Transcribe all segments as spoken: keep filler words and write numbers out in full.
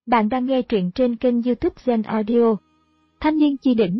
Bạn đang nghe truyện trên kênh YouTube Zen Audio. Thanh niên chi đỉnh.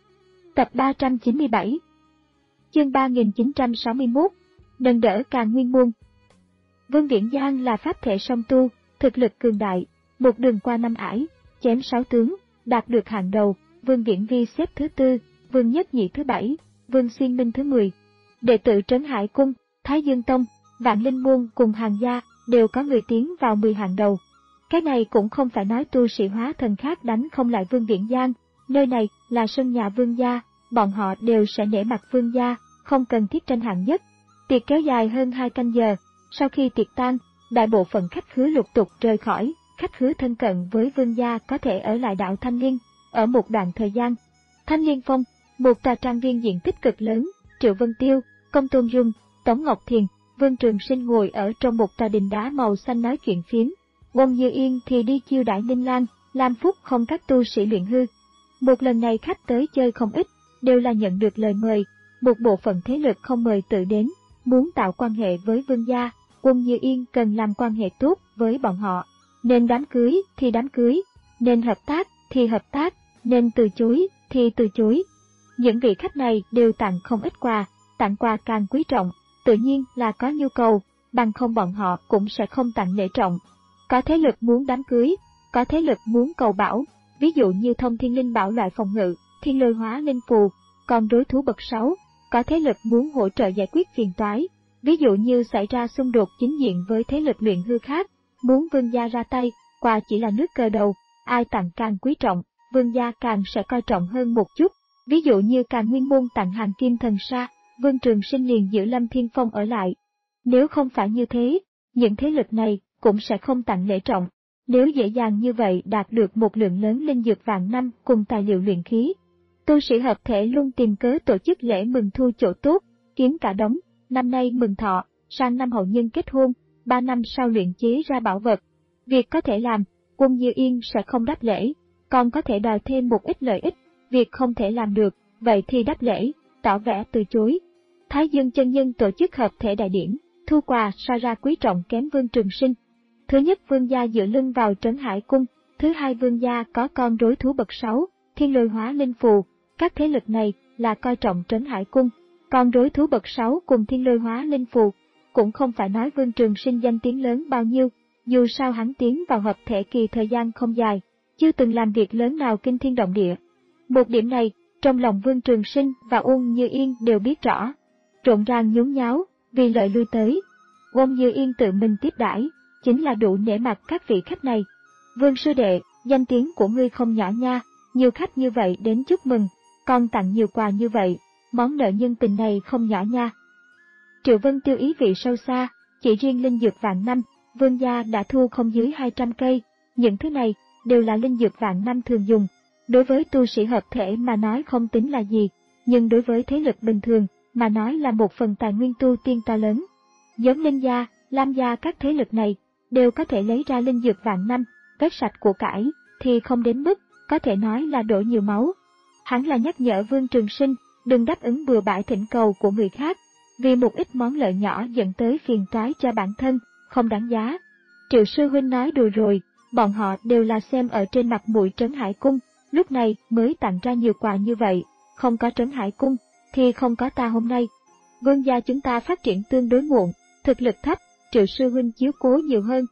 Tập ba trăm chín mươi bảy. Chương ba nghìn chín trăm sáu mươi mốt. Nâng đỡ Càn Nguyên Môn. Vương Viễn Giang là pháp thể song tu, thực lực cường đại, một đường qua năm ải, chém sáu tướng, đạt được hạng đầu. Vương Viễn Vi xếp thứ tư, Vương Nhất Nhị thứ bảy, Vương Xuyên Minh thứ mười. Đệ tử Trấn Hải Cung, Thái Dương Tông, Vạn Linh Môn cùng Hàng Gia đều có người tiến vào mười hạng đầu. Cái này cũng không phải nói tu sĩ hóa thần khác đánh không lại Vương Viễn Giang, nơi này là sân nhà Vương gia, bọn họ đều sẽ nể mặt Vương gia, không cần thiết tranh hạng nhất. Tiệc kéo dài hơn hai canh giờ, sau khi tiệc tan, đại bộ phận khách khứa lục tục rời khỏi, khách khứa thân cận với Vương gia có thể ở lại đảo Thanh Liên, ở một đoạn thời gian. Thanh Liên Phong, một tòa trang viên diện tích cực lớn, Triệu Vân Tiêu, Công Tôn Dung, Tống Ngọc Thiền, Vương Trường Sinh ngồi ở trong một tòa đình đá màu xanh nói chuyện phiếm. Quân Như Yên thì đi chiêu đãi Ninh Lan, Lam Phúc không các tu sĩ luyện hư. Một lần này khách tới chơi không ít, đều là nhận được lời mời, một bộ phận thế lực không mời tự đến, muốn tạo quan hệ với Vương gia, Quân Như Yên cần làm quan hệ tốt với bọn họ, nên đám cưới thì đám cưới, nên hợp tác thì hợp tác, nên từ chối thì từ chối. Những vị khách này đều tặng không ít quà, tặng quà càng quý trọng, tự nhiên là có nhu cầu, bằng không bọn họ cũng sẽ không tặng lễ trọng. Có thế lực muốn đám cưới, có thế lực muốn cầu bảo, ví dụ như thông thiên linh bảo loại phòng ngự, thiên lôi hóa linh phù, còn đối thú bậc sáu, có thế lực muốn hỗ trợ giải quyết phiền toái, ví dụ như xảy ra xung đột chính diện với thế lực luyện hư khác, muốn Vương gia ra tay, quà chỉ là nước cờ đầu, ai tặng càng quý trọng, Vương gia càng sẽ coi trọng hơn một chút, ví dụ như Càn Nguyên Môn tặng hàng kim thần sa, Vương Trường Sinh liền giữ Lâm Thiên Phong ở lại. Nếu không phải như thế, những thế lực này cũng sẽ không tặng lễ trọng. Nếu dễ dàng như vậy đạt được một lượng lớn linh dược vạn năm cùng tài liệu luyện khí, tu sĩ hợp thể luôn tìm cớ tổ chức lễ mừng thu chỗ tốt, kiếm cả đống, năm nay mừng thọ, sang năm hậu nhân kết hôn, ba năm sau luyện chế ra bảo vật. Việc có thể làm, Quân Như Yên sẽ không đáp lễ, còn có thể đòi thêm một ít lợi ích, việc không thể làm được, vậy thì đáp lễ, tỏ vẻ từ chối. Thái Dương chân nhân tổ chức hợp thể đại điển, thu quà so ra quý trọng kém Vương Trường Sinh. Thứ nhất, Vương gia dựa lưng vào Trấn Hải Cung, thứ hai, Vương gia có con đối thú bậc sáu, thiên lôi hóa linh phù, các thế lực này là coi trọng Trấn Hải Cung, còn đối thú bậc sáu cùng thiên lôi hóa linh phù, cũng không phải nói Vương Trường Sinh danh tiếng lớn bao nhiêu, dù sao hắn tiến vào hợp thể kỳ thời gian không dài, chưa từng làm việc lớn nào kinh thiên động địa. Một điểm này, trong lòng Vương Trường Sinh và Uông Như Yên đều biết rõ, rộn ràng nhốn nháo, vì lợi lui tới. Uông Như Yên tự mình tiếp đãi, chính là đủ nể mặt các vị khách này. Vương sư đệ, danh tiếng của ngươi không nhỏ nha, nhiều khách như vậy đến chúc mừng, còn tặng nhiều quà như vậy, món nợ nhân tình này không nhỏ nha. Triệu Vân Tiêu ý vị sâu xa, chỉ riêng linh dược vạn năm, Vương gia đã thu không dưới hai trăm cây, những thứ này đều là linh dược vạn năm thường dùng. Đối với tu sĩ hợp thể mà nói không tính là gì, nhưng đối với thế lực bình thường mà nói là một phần tài nguyên tu tiên to lớn. Giống Linh gia, Lam gia các thế lực này đều có thể lấy ra linh dược vạn năm, vét sạch của cải, thì không đến mức có thể nói là đổ nhiều máu. Hắn là nhắc nhở Vương Trường Sinh đừng đáp ứng bừa bãi thỉnh cầu của người khác, vì một ít món lợi nhỏ dẫn tới phiền toái cho bản thân, không đáng giá. Triệu sư huynh nói đùa rồi, bọn họ đều là xem ở trên mặt mũi Trấn Hải Cung, lúc này mới tặng ra nhiều quà như vậy, không có Trấn Hải Cung thì không có ta hôm nay. Vương gia chúng ta phát triển tương đối muộn, thực lực thấp, Triệu sư huynh chiếu cố nhiều hơn.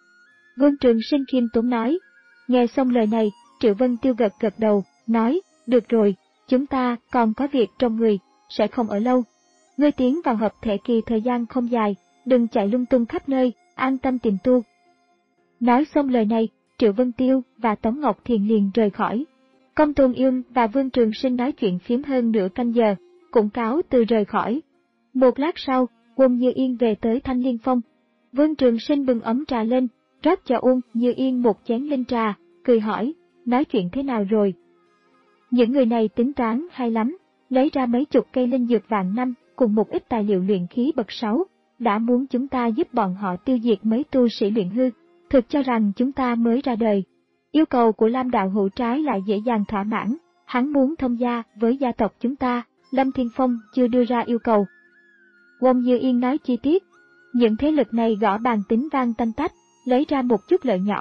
Vương Trường Sinh khiêm tốn nói. Nghe xong lời này, Triệu Vân Tiêu gật gật đầu, nói, được rồi, chúng ta còn có việc trong người, sẽ không ở lâu. Ngươi tiến vào hợp thể kỳ thời gian không dài, đừng chạy lung tung khắp nơi, an tâm tìm tu. Nói xong lời này, Triệu Vân Tiêu và Tống Ngọc Thiền liền rời khỏi. Công Tôn Yêm và Vương Trường Sinh nói chuyện phiếm hơn nửa canh giờ, cũng cáo từ rời khỏi. Một lát sau, Uông Như Yên về tới Thanh Liên Phong. Vương Trường Sinh bưng ấm trà lên, rót cho Uông Như Yên một chén linh trà, cười hỏi, nói chuyện thế nào rồi? Những người này tính toán hay lắm, lấy ra mấy chục cây linh dược vạn năm cùng một ít tài liệu luyện khí bậc sáu, đã muốn chúng ta giúp bọn họ tiêu diệt mấy tu sĩ luyện hư, thực cho rằng chúng ta mới ra đời. Yêu cầu của Lam đạo hữu trái lại dễ dàng thỏa mãn, hắn muốn thông gia với gia tộc chúng ta, Lâm Thiên Phong chưa đưa ra yêu cầu. Uông Như Yên nói chi tiết, những thế lực này gõ bàn tính vang tanh tách, lấy ra một chút lợi nhỏ,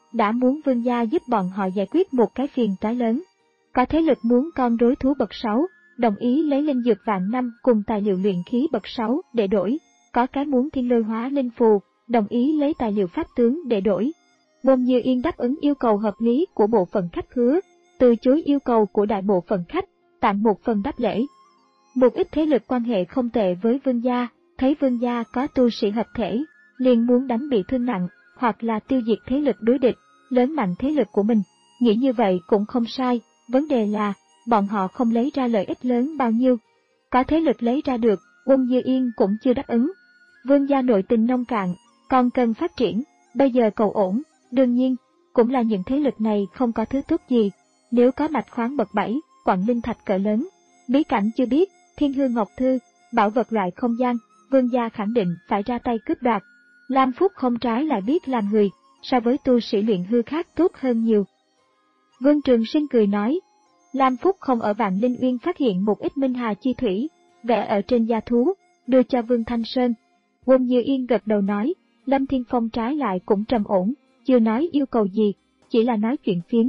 đã muốn vương gia giúp bọn họ giải quyết một cái phiền toái lớn. Có thế lực muốn con rối thú bậc sáu, đồng ý lấy linh dược vạn năm cùng tài liệu luyện khí bậc sáu để đổi. Có cái muốn thiên lôi hóa linh phù, đồng ý lấy tài liệu pháp tướng để đổi. Bôn Như Yên đáp ứng yêu cầu hợp lý của bộ phận khách khứa, từ chối yêu cầu của đại bộ phận khách, tặng một phần đáp lễ. Một ít thế lực quan hệ không tệ với vương gia, thấy vương gia có tu sĩ hợp thể, liền muốn đánh bị thương nặng, hoặc là tiêu diệt thế lực đối địch, lớn mạnh thế lực của mình. Nghĩ như vậy cũng không sai, vấn đề là, bọn họ không lấy ra lợi ích lớn bao nhiêu. Có thế lực lấy ra được, Bôn Như Yên cũng chưa đáp ứng. Vương gia nội tình nông cạn, còn cần phát triển, bây giờ cầu ổn, đương nhiên, cũng là những thế lực này không có thứ tốt gì. Nếu có mạch khoáng bậc bảy, quặng linh thạch cỡ lớn, bí cảnh chưa biết, thiên hương ngọc thư, bảo vật loại không gian, vương gia khẳng định phải ra tay cướp đoạt. Lam Phúc không trái lại biết làm người, so với tu sĩ luyện hư khác tốt hơn nhiều. Vương Trường Sinh cười nói, Lam Phúc không ở Vạn Linh Uyên phát hiện một ít minh hà chi thủy, vẽ ở trên da thú, đưa cho Vương Thanh Sơn. Bôn Như Yên gật đầu nói, Lâm Thiên Phong trái lại cũng trầm ổn, chưa nói yêu cầu gì, chỉ là nói chuyện phiếm.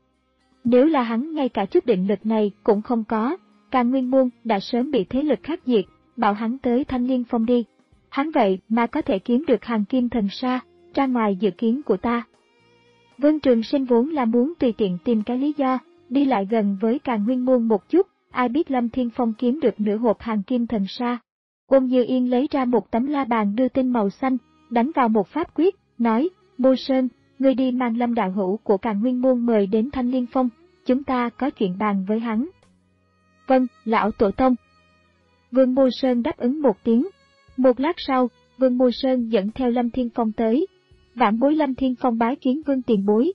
Nếu là hắn ngay cả chút định lực này cũng không có, Càn Nguyên Môn đã sớm bị thế lực khác diệt, bảo hắn tới Thanh Liên Phong đi. Hắn vậy mà có thể kiếm được hàng kim thần sa, ra ngoài dự kiến của ta. Vương Trường Sinh vốn là muốn tùy tiện tìm cái lý do, đi lại gần với Càn Nguyên Môn một chút, ai biết Lâm Thiên Phong kiếm được nửa hộp hàng kim thần sa. Bôn Như Yên lấy ra một tấm la bàn đưa tin màu xanh, đánh vào một pháp quyết, nói, Mô Sơn, ngươi đi mang Lâm đạo hữu của Càn Nguyên Môn mời đến Thanh Liên Phong, chúng ta có chuyện bàn với hắn. Vâng, lão tổ tông. Vương Mô Sơn đáp ứng một tiếng. Một lát sau, Vương Mô Sơn dẫn theo Lâm Thiên Phong tới. Vãn bối Lâm Thiên Phong bái kiến Vương tiền bối.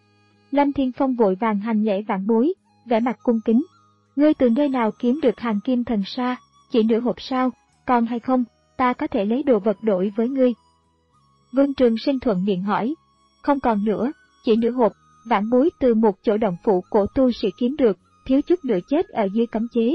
Lâm Thiên Phong vội vàng hành lễ vãn bối, vẻ mặt cung kính. Ngươi từ nơi nào kiếm được hàng kim thần sa, chỉ nửa hộp sao, còn hay không, ta có thể lấy đồ vật đổi với ngươi. Vương Trường Sinh thuận miệng hỏi. Không còn nữa, chỉ nửa hộp, vãn bối từ một chỗ động phủ cổ tu sĩ kiếm được, thiếu chút nữa chết ở dưới cấm chế.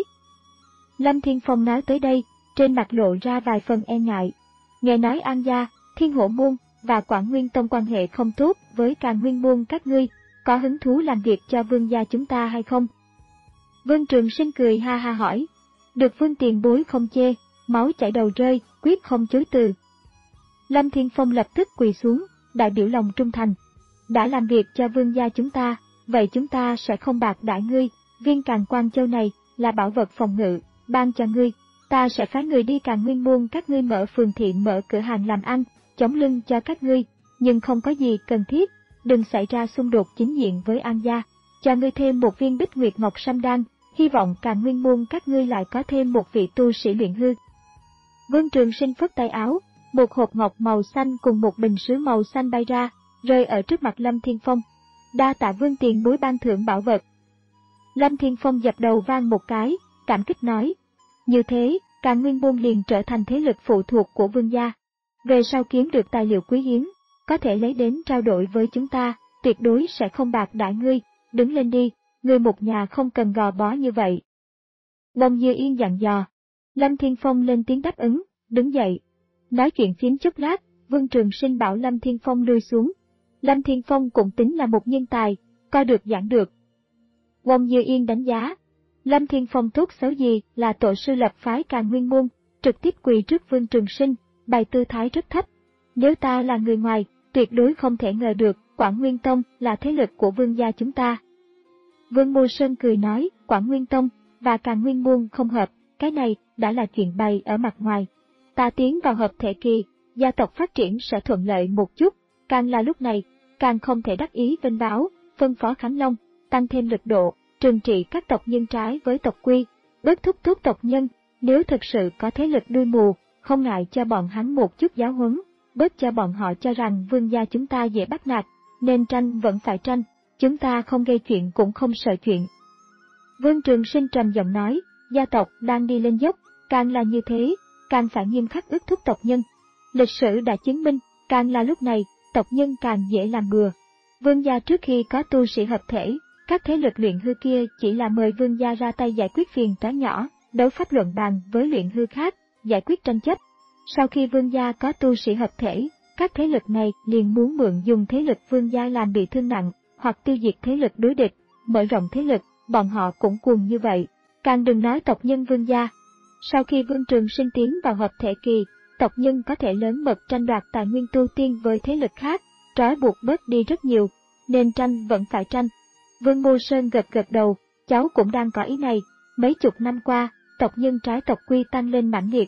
Lâm Thiên Phong nói tới đây, trên mặt lộ ra vài phần e ngại. Nghe nói An gia, Thiên Hổ Môn và Quảng Nguyên Tông quan hệ không tốt với Càn Nguyên Môn các ngươi, có hứng thú làm việc cho vương gia chúng ta hay không? Vương Trường Sinh cười ha ha hỏi. Được Vương tiền bối không chê, máu chảy đầu rơi, quyết không chối từ. Lâm Thiên Phong lập tức quỳ xuống, đại biểu lòng trung thành. Đã làm việc cho vương gia chúng ta, vậy chúng ta sẽ không bạc đãi ngươi, viên Càn Quan Châu này là bảo vật phòng ngự, ban cho ngươi. Ta sẽ phái người đi Càn Nguyên Môn các ngươi mở phường thị mở cửa hàng làm ăn, chống lưng cho các ngươi, nhưng không có gì cần thiết, đừng xảy ra xung đột chính diện với An gia. Cho ngươi thêm một viên Bích Nguyệt Ngọc Sâm Đan, hy vọng Càn Nguyên Môn các ngươi lại có thêm một vị tu sĩ luyện hư. Vương Trường Sinh phất tay áo, một hộp ngọc màu xanh cùng một bình sứ màu xanh bay ra, rơi ở trước mặt Lâm Thiên Phong. Đa tạ Vương tiền bối ban thưởng bảo vật. Lâm Thiên Phong dập đầu vang một cái, cảm kích nói. Như thế, Càn Nguyên Môn liền trở thành thế lực phụ thuộc của vương gia. Về sau kiếm được tài liệu quý hiếm, có thể lấy đến trao đổi với chúng ta, tuyệt đối sẽ không bạc đãi ngươi, đứng lên đi, ngươi một nhà không cần gò bó như vậy. Bôn Như Yên dặn dò. Lâm Thiên Phong lên tiếng đáp ứng, đứng dậy. Nói chuyện phiếm chốc lát, Vương Trường Sinh bảo Lâm Thiên Phong lui xuống. Lâm Thiên Phong cũng tính là một nhân tài, coi được giảng được. Bôn Như Yên đánh giá. Lâm Thiên Phong tốt xấu gì là tổ sư lập phái Càn Nguyên Môn, trực tiếp quỳ trước Vương Trường Sinh, bày tư thái rất thấp. Nếu ta là người ngoài, tuyệt đối không thể ngờ được Quảng Nguyên Tông là thế lực của vương gia chúng ta. Vương Mô Sơn cười nói, Quảng Nguyên Tông và Càn Nguyên Môn không hợp, cái này đã là chuyện bày ở mặt ngoài. Ta tiến vào hợp thể kỳ, gia tộc phát triển sẽ thuận lợi một chút, càng là lúc này, càng không thể đắc ý vinh báo, phân phó Khánh Long, tăng thêm lực độ, trừng trị các tộc nhân trái với tộc quy, bớt thúc thúc tộc nhân, nếu thực sự có thế lực đuôi mù, không ngại cho bọn hắn một chút giáo huấn, bớt cho bọn họ cho rằng vương gia chúng ta dễ bắt nạt, nên tranh vẫn phải tranh, chúng ta không gây chuyện cũng không sợ chuyện. Vương Trường Sinh trầm giọng nói, gia tộc đang đi lên dốc, càng là như thế, càng phải nghiêm khắc ước thúc tộc nhân. Lịch sử đã chứng minh, càng là lúc này, tộc nhân càng dễ làm bừa. Vương gia trước khi có tu sĩ hợp thể, các thế lực luyện hư kia chỉ là mời vương gia ra tay giải quyết phiền toái nhỏ, đấu pháp luận bàn với luyện hư khác, giải quyết tranh chấp. Sau khi vương gia có tu sĩ hợp thể, các thế lực này liền muốn mượn dùng thế lực Vương gia làm bị thương nặng, hoặc tiêu diệt thế lực đối địch, mở rộng thế lực, bọn họ cũng cuồng như vậy. Càng đừng nói tộc nhân Vương gia. Sau khi Vương Trường Sinh tiến vào hợp thể kỳ, tộc nhân có thể lớn mật tranh đoạt tài nguyên tu tiên với thế lực khác, trói buộc bớt đi rất nhiều, nên tranh vẫn phải tranh. Vương Mô Sơn gật gật đầu, cháu cũng đang có ý này, mấy chục năm qua, tộc nhân trái tộc quy tăng lên mãnh liệt.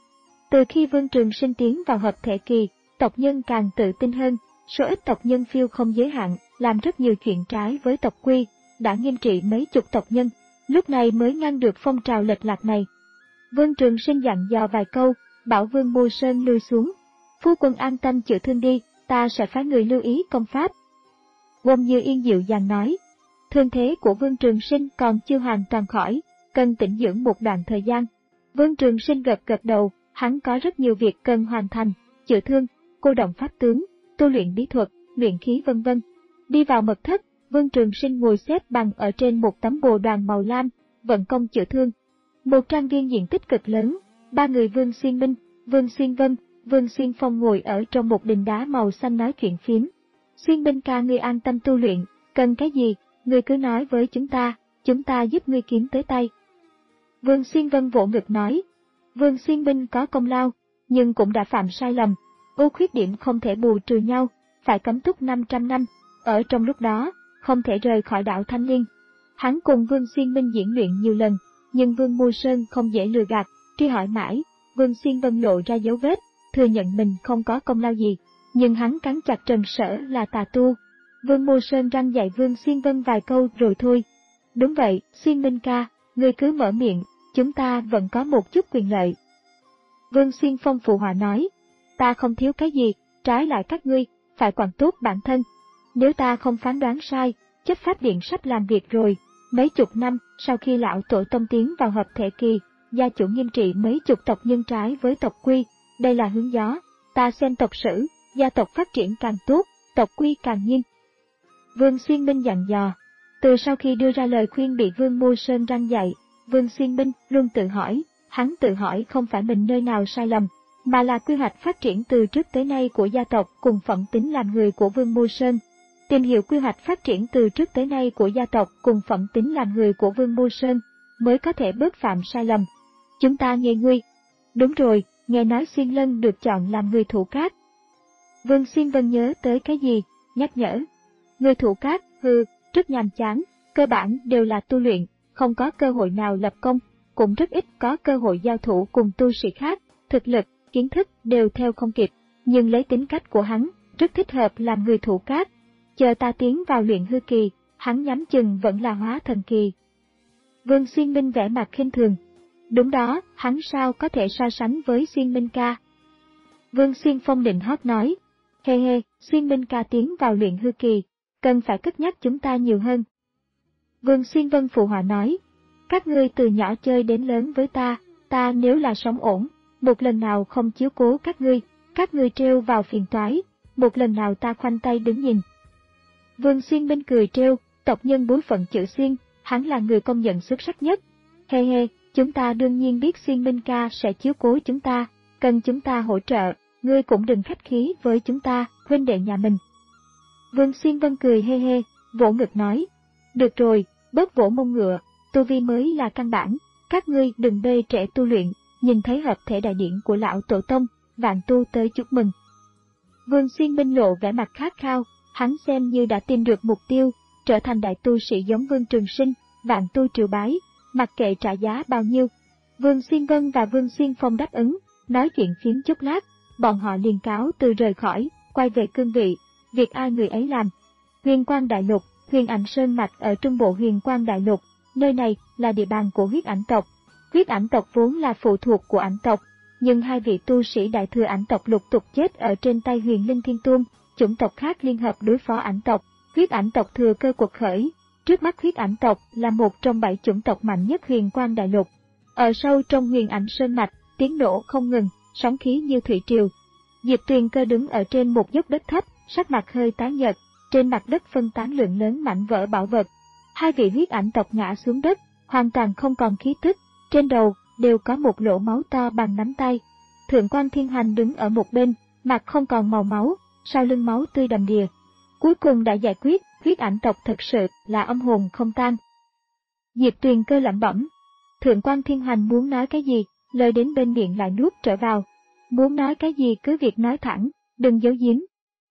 Từ khi Vương Trường Sinh tiến vào hợp thể kỳ, tộc nhân càng tự tin hơn, số ít tộc nhân phiêu không giới hạn, làm rất nhiều chuyện trái với tộc quy, đã nghiêm trị mấy chục tộc nhân, lúc này mới ngăn được phong trào lệch lạc này. Vương Trường Sinh dặn dò vài câu, bảo Vương Mô Sơn lui xuống. Phu quân an tâm chữa thương đi, ta sẽ phái người lưu ý công pháp. Wông Như Yên dịu dàng nói, thương thế của Vương Trường Sinh còn chưa hoàn toàn khỏi, cần tĩnh dưỡng một đoạn thời gian. Vương Trường Sinh gật gật đầu, hắn có rất nhiều việc cần hoàn thành, chữa thương, cô động pháp tướng, tu luyện bí thuật, luyện khí vân vân. Đi vào mật thất, Vương Trường Sinh ngồi xếp bằng ở trên một tấm bồ đoàn màu lam, vận công chữa thương. Một trang viên diện tích cực lớn, ba người Vương Xuyên Minh, Vương Xuyên Vân, Vương Xuyên Phong ngồi ở trong một đình đá màu xanh nói chuyện phiếm. Xuyên Minh ca, ngươi an tâm tu luyện, cần cái gì, ngươi cứ nói với chúng ta, chúng ta giúp ngươi kiếm tới tay. Vương Xuyên Vân vỗ ngực nói, Vương Xuyên Minh có công lao, nhưng cũng đã phạm sai lầm, ưu khuyết điểm không thể bù trừ nhau, phải cấm túc năm trăm năm, ở trong lúc đó, không thể rời khỏi đảo Thanh Liên. Hắn cùng Vương Xuyên Minh diễn luyện nhiều lần, nhưng Vương Mô Sơn không dễ lừa gạt, truy hỏi mãi, Vương Xuyên Vân lộ ra dấu vết, thừa nhận mình không có công lao gì, nhưng hắn cắn chặt Trần Sở là tà tu. Vương Mô Sơn răng dạy Vương Xuyên Vân vài câu rồi thôi. Đúng vậy, Xuyên Minh ca, ngươi cứ mở miệng, chúng ta vẫn có một chút quyền lợi. Vương Xuyên Phong phụ họa nói, ta không thiếu cái gì, trái lại các ngươi, phải quản tốt bản thân. Nếu ta không phán đoán sai, chấp pháp điện sắp làm việc rồi, mấy chục năm sau khi lão tổ tông tiến vào hợp thể kỳ, gia chủ nghiêm trị mấy chục tộc nhân trái với tộc quy, đây là hướng gió, ta xem tộc sử, gia tộc phát triển càng tốt, tộc quy càng nghiêm. Vương Xuyên Minh dặn dò, từ sau khi đưa ra lời khuyên bị Vương Mô Sơn răng dạy, Vương Xuyên Minh luôn tự hỏi, hắn tự hỏi không phải mình nơi nào sai lầm, mà là quy hoạch phát triển từ trước tới nay của gia tộc cùng phẩm tính làm người của Vương Mô Sơn. Tìm hiểu quy hoạch phát triển từ trước tới nay của gia tộc cùng phẩm tính làm người của Vương Mô Sơn, mới có thể bớt phạm sai lầm. Chúng ta nghe ngươi. Đúng rồi, nghe nói Xuyên Lân được chọn làm người thủ cát. Vương Xuyên Vân nhớ tới cái gì, nhắc nhở. Người thủ cát, hừ, rất nhàm chán, cơ bản đều là tu luyện, không có cơ hội nào lập công, cũng rất ít có cơ hội giao thủ cùng tu sĩ khác, thực lực, kiến thức đều theo không kịp, nhưng lấy tính cách của hắn, rất thích hợp làm người thủ cát. Chờ ta tiến vào luyện hư kỳ, hắn nhắm chừng vẫn là hóa thần kỳ. Vương Xuyên Minh vẻ mặt khinh thường. Đúng đó, hắn sao có thể so sánh với Xuyên Minh ca. Vương Xuyên Phong định hót nói, hê hê, Xuyên Minh ca tiến vào luyện hư kỳ, cần phải cất nhắc chúng ta nhiều hơn. Vương Xuyên Vân phụ họa nói, các ngươi từ nhỏ chơi đến lớn với ta, ta nếu là sống ổn, một lần nào không chiếu cố các ngươi, các ngươi trêu vào phiền toái, một lần nào ta khoanh tay đứng nhìn. Vương Xuyên Minh cười trêu, tộc nhân bối phận chữ Xuyên, hắn là người công nhận xuất sắc nhất. Hê hê, chúng ta đương nhiên biết Xuyên Minh ca sẽ chiếu cố chúng ta, cần chúng ta hỗ trợ, ngươi cũng đừng khách khí với chúng ta, huynh đệ nhà mình. Vương Xuyên Vân cười hê hê, vỗ ngực nói, được rồi, bớt vỗ mông ngựa, tu vi mới là căn bản, các ngươi đừng bê trễ tu luyện, nhìn thấy hợp thể đại điển của lão tổ tông, vạn tu tới chúc mừng. Vương Xuyên Minh lộ vẻ mặt khát khao, hắn xem như đã tìm được mục tiêu, trở thành đại tu sĩ giống Vương Trường Sinh, vạn tu triều bái, mặc kệ trả giá bao nhiêu. Vương Xuyên Vân và Vương Xuyên Phong đáp ứng, nói chuyện phiếm chút lát, bọn họ liền cáo từ rời khỏi, quay về cương vị, việc ai người ấy làm. Huyền Quang Đại Lục, Huyền Ảnh Sơn Mạch ở trung bộ Huyền Quang Đại Lục, nơi này là địa bàn của huyết ảnh tộc. Huyết ảnh tộc vốn là phụ thuộc của ảnh tộc, nhưng hai vị tu sĩ đại thừa ảnh tộc lục tục chết ở trên tay Huyền Linh Thiên Tôn, chủng tộc khác liên hợp đối phó ảnh tộc, huyết ảnh tộc thừa cơ quật khởi. Trước mắt huyết ảnh tộc là một trong bảy chủng tộc mạnh nhất Huyền Quang Đại Lục. Ở sâu trong Huyền Ảnh Sơn Mạch, tiếng nổ không ngừng, sóng khí như thủy triều. Diệp Tuyền Cơ đứng ở trên một dốc đất thấp, sắc mặt hơi tái nhợt, trên mặt đất phân tán lượng lớn mảnh vỡ bảo vật. Hai vị huyết ảnh tộc ngã xuống đất, hoàn toàn không còn khí tức, trên đầu đều có một lỗ máu to bằng nắm tay. Thượng quan Thiên Hành đứng ở một bên, mặt không còn màu máu, sau lưng máu tươi đầm đìa. Cuối cùng đã giải quyết, huyết ảnh tộc thật sự là âm hồn không tan. Diệp Tuyền Cơ lẩm bẩm. Thượng quan Thiên Hoành muốn nói cái gì, lời đến bên miệng lại nuốt trở vào. Muốn nói cái gì cứ việc nói thẳng, đừng giấu giếm.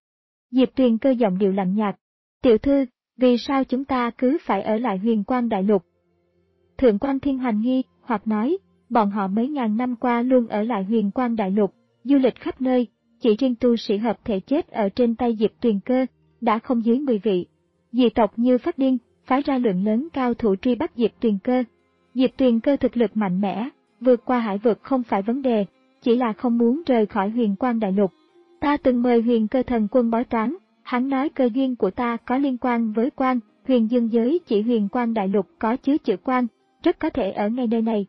Diệp Tuyền Cơ giọng điệu lạnh nhạt. Tiểu thư, vì sao chúng ta cứ phải ở lại Huyền Quang Đại Lục? Thượng quan Thiên Hoành nghi, hoặc nói, bọn họ mấy ngàn năm qua luôn ở lại Huyền Quang Đại Lục, du lịch khắp nơi, chỉ riêng tu sĩ hợp thể chết ở trên tay Diệp Tuyền Cơ, đã không dưới mười vị. Dị tộc như phát điên, phái ra lượng lớn cao thủ truy bắt Diệp Tuyền Cơ. Diệp Tuyền Cơ thực lực mạnh mẽ, vượt qua hải vực không phải vấn đề, chỉ là không muốn rời khỏi Huyền Quang Đại Lục. Ta từng mời Huyền Cơ Thần Quân bói toán, hắn nói cơ duyên của ta có liên quan với quan, huyền dương giới chỉ Huyền Quang Đại Lục có chứa chữ quan, rất có thể ở ngay nơi này.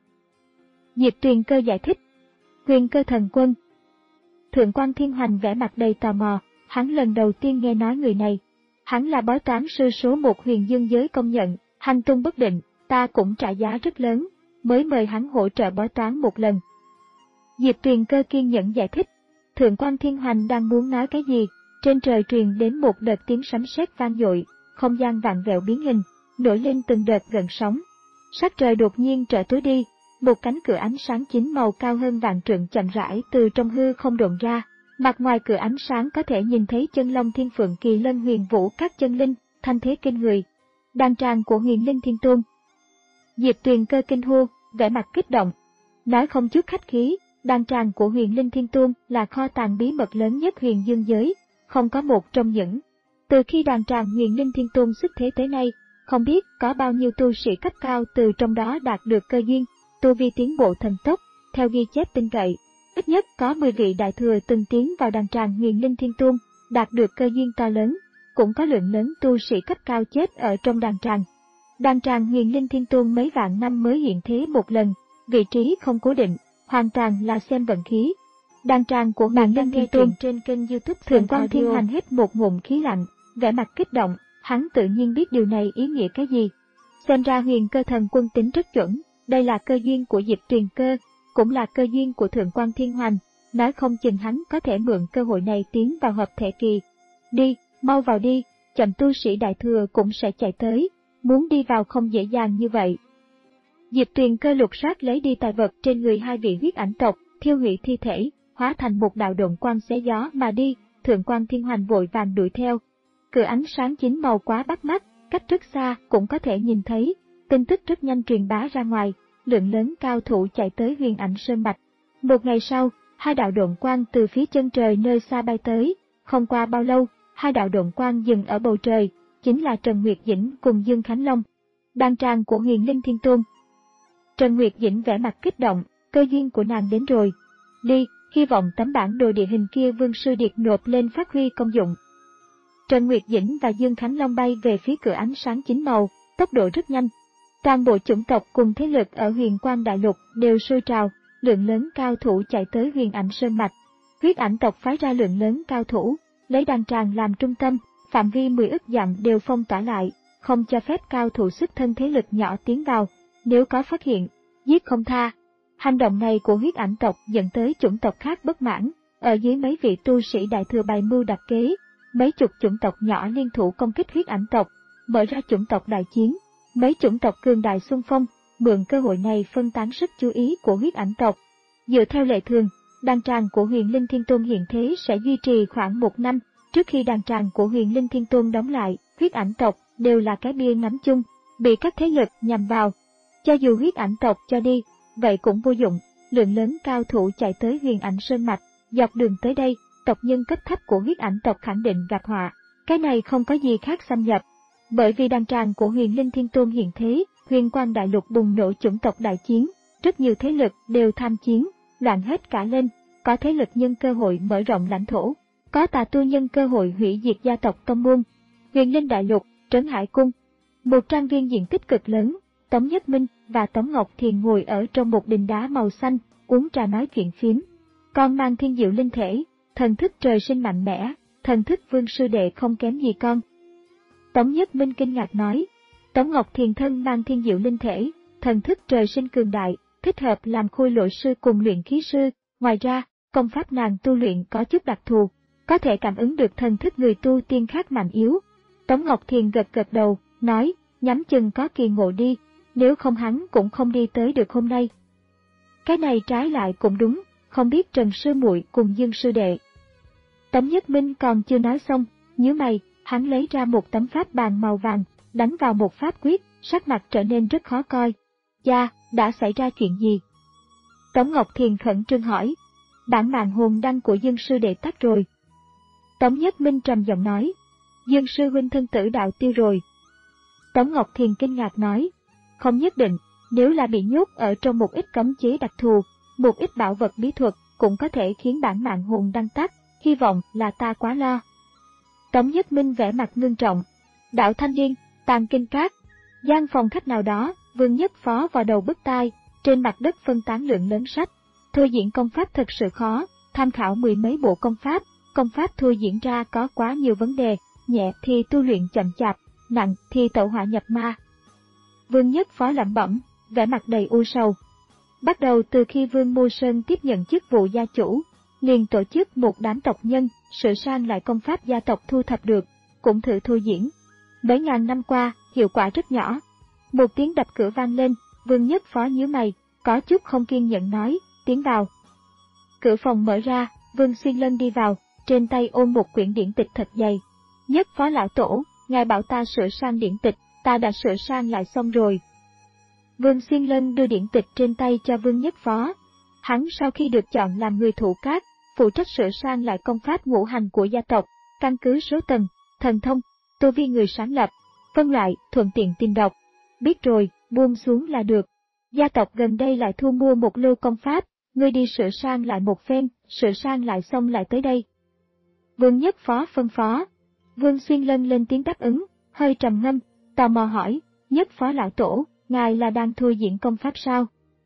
Diệp Tuyền Cơ giải thích. Huyền Cơ Thần Quân. Thượng quan Thiên Hoành vẻ mặt đầy tò mò, hắn lần đầu tiên nghe nói người này. Hắn là bói toán sư số một huyền dương giới công nhận, hành tung bất định, ta cũng trả giá rất lớn, mới mời hắn hỗ trợ bói toán một lần. Diệp Tuyền Cơ kiên nhẫn giải thích. Thượng quan Thiên Hoành đang muốn nói cái gì, trên trời truyền đến một đợt tiếng sấm sét vang dội, không gian vặn vẹo biến hình, nổi lên từng đợt gợn sóng. Sắc trời đột nhiên trở tối đi, một cánh cửa ánh sáng chín màu cao hơn vạn trượng chậm rãi từ trong hư không độn ra. Mặt ngoài cửa ánh sáng có thể nhìn thấy chân long thiên phượng kỳ lân huyền vũ các chân linh, thanh thế kinh người. Đan tràng của huyền linh thiên tôn. Diệp Tuyền Cơ kinh hô, vẻ mặt kích động. Nói không chút khách khí, đan tràng của huyền linh thiên tôn là kho tàng bí mật lớn nhất huyền dương giới, không có một trong những. Từ khi đan tràng huyền linh thiên tôn xuất thế tới nay, không biết có bao nhiêu tu sĩ cấp cao từ trong đó đạt được cơ duyên, tu vi tiến bộ thần tốc, theo ghi chép tin cậy. Ít nhất có mười vị đại thừa từng tiến vào đàn tràng huyền linh thiên tôn, đạt được cơ duyên to lớn, cũng có lượng lớn tu sĩ cấp cao chết ở trong đàn tràng. Đàn tràng huyền linh thiên tôn mấy vạn năm mới hiện thế một lần, vị trí không cố định, hoàn toàn là xem vận khí. Đàn tràng của huyền linh thiên tôn trên kênh YouTube Thượng quan Thiên Hoành hết một ngụm khí lạnh, vẻ mặt kích động, hắn tự nhiên biết điều này ý nghĩa cái gì. Xem ra Huyền Cơ Thần Quân tính rất chuẩn, đây là cơ duyên của Diệp Tuyền Cơ, cũng là cơ duyên của Thượng quan Thiên Hoành, nói không chừng hắn có thể mượn cơ hội này tiến vào hợp thể kỳ. Đi, mau vào đi, chậm tu sĩ đại thừa cũng sẽ chạy tới, muốn đi vào không dễ dàng như vậy. Diệp Tuyền Cơ lục soát lấy đi tài vật trên người hai vị huyết ảnh tộc, thiêu hủy thi thể, hóa thành một đạo độn quang xé gió mà đi. Thượng quan Thiên Hoành vội vàng đuổi theo. Cửa ánh sáng chín màu quá bắt mắt, cách rất xa cũng có thể nhìn thấy, tin tức rất nhanh truyền bá ra ngoài. Lượng lớn cao thủ chạy tới huyền ảnh sơn mạch. Một ngày sau, hai đạo độn quang từ phía chân trời nơi xa bay tới, không qua bao lâu, hai đạo độn quang dừng ở bầu trời, chính là Trần Nguyệt Dĩnh cùng Dương Khánh Long. Đan tràng của huyền linh thiên tôn. Trần Nguyệt Dĩnh vẻ mặt kích động, cơ duyên của nàng đến rồi. Đi, hy vọng tấm bản đồ địa hình kia Vương Sư Điệt nộp lên phát huy công dụng. Trần Nguyệt Dĩnh và Dương Khánh Long bay về phía cửa ánh sáng chín màu, tốc độ rất nhanh. Toàn bộ chủng tộc cùng thế lực ở Huyền Quang Đại Lục đều sôi trào, lượng lớn cao thủ chạy tới huyền ảnh sơn mạch. Huyết ảnh tộc phái ra lượng lớn cao thủ, lấy đan tràng làm trung tâm, phạm vi mười ức dặm đều phong tỏa lại, không cho phép cao thủ xuất thân thế lực nhỏ tiến vào, nếu có phát hiện, giết không tha. Hành động này của huyết ảnh tộc dẫn tới chủng tộc khác bất mãn, ở dưới mấy vị tu sĩ đại thừa bày mưu đặt kế, mấy chục chủng tộc nhỏ liên thủ công kích huyết ảnh tộc, mở ra chủng tộc đại chiến. Mấy chủng tộc cường đại xung phong, mượn cơ hội này phân tán sức chú ý của huyết ảnh tộc. Dựa theo lệ thường, đàn tràng của huyền linh thiên tôn hiện thế sẽ duy trì khoảng một năm, trước khi đàn tràng của huyền linh thiên tôn đóng lại, huyết ảnh tộc đều là cái bia ngắm chung, bị các thế lực nhằm vào. Cho dù huyết ảnh tộc cho đi, vậy cũng vô dụng, lượng lớn cao thủ chạy tới huyền ảnh sơn mạch, dọc đường tới đây, tộc nhân cấp thấp của huyết ảnh tộc khẳng định gặp họa, cái này không có gì khác xâm nhập. Bởi vì đàn tràng của huyền linh thiên tôn hiện thế, huyền quang đại lục bùng nổ chủng tộc đại chiến, rất nhiều thế lực đều tham chiến, loạn hết cả lên, có thế lực nhân cơ hội mở rộng lãnh thổ, có tà tu nhân cơ hội hủy diệt gia tộc tông môn. Huyền linh đại lục, Trấn Hải cung, một trang viên diện tích cực lớn, Tống Nhất Minh và Tống Ngọc Thiền ngồi ở trong một đình đá màu xanh, uống trà nói chuyện phiếm. Con mang thiên diệu linh thể, thần thức trời sinh mạnh mẽ, thần thức Vương sư đệ không kém gì con. Tống Nhất Minh kinh ngạc nói, Tống Ngọc Thiền thân mang thiên diệu linh thể, thần thức trời sinh cường đại, thích hợp làm khôi lỗi sư cùng luyện khí sư, ngoài ra, công pháp nàng tu luyện có chút đặc thù, có thể cảm ứng được thần thức người tu tiên khác mạnh yếu. Tống Ngọc Thiền gật gật đầu, nói, nhắm chừng có kỳ ngộ đi, nếu không hắn cũng không đi tới được hôm nay. Cái này trái lại cũng đúng, không biết Trần sư muội cùng Dương sư đệ. Tống Nhất Minh còn chưa nói xong, nhíu mày, hắn lấy ra một tấm pháp bàn màu vàng, đánh vào một pháp quyết, sắc mặt trở nên rất khó coi. Cha, đã xảy ra chuyện gì? Tống Ngọc Thiền khẩn trương hỏi. Bản mạng hồn đăng của Dương sư đệ tắt rồi. Tống Nhất Minh trầm giọng nói. Dương sư huynh thân tử đạo tiêu rồi. Tống Ngọc Thiền kinh ngạc nói. Không nhất định, nếu là bị nhốt ở trong một ít cấm chế đặc thù, một ít bảo vật bí thuật cũng có thể khiến bản mạng hồn đăng tắt, hy vọng là ta quá lo. Tống Nhất Minh vẻ mặt ngưng trọng. Đạo Thanh Niên, Tàng Kinh Các, gian phòng khách nào đó, Vương Nhất Phó vào đầu bứt tai, trên mặt đất phân tán lượng lớn sách. Thôi diễn công pháp thật sự khó, tham khảo mười mấy bộ công pháp, công pháp thôi diễn ra có quá nhiều vấn đề, nhẹ thì tu luyện chậm chạp, nặng thì tẩu hỏa nhập ma. Vương Nhất Phó lẩm bẩm, vẻ mặt đầy u sầu. Bắt đầu từ khi Vương Mô Sơn tiếp nhận chức vụ gia chủ, liền tổ chức một đám tộc nhân, sửa sang lại công pháp gia tộc thu thập được, cũng thử thôi diễn. Mấy ngàn năm qua, hiệu quả rất nhỏ. Một tiếng đập cửa vang lên, Vương Nhất Phó nhíu mày, có chút không kiên nhẫn nói, tiến vào. Cửa phòng mở ra, Vương Xuyên Lân đi vào, trên tay ôm một quyển điển tịch thật dày. Nhất Phó lão tổ, ngài bảo ta sửa sang điển tịch, ta đã sửa sang lại xong rồi. Vương Xuyên Lân đưa điển tịch trên tay cho Vương Nhất Phó. Hắn sau khi được chọn làm người thủ cát, phụ trách sửa sang lại công pháp ngũ hành của gia tộc, căn cứ số tầng, thần thông, tu vi người sáng lập, phân loại, thuận tiện tìm đọc. Biết rồi, buông xuống là được. Gia tộc gần đây lại thu mua một lô công pháp, ngươi đi sửa sang lại một phen, sửa sang lại xong lại tới đây. Vương Nhất Phó phân phó. Vương Xuyên Lân lên tiếng đáp ứng, hơi trầm ngâm, tò mò hỏi, Nhất Phó lão tổ, ngài là đang thôi diễn công pháp sao?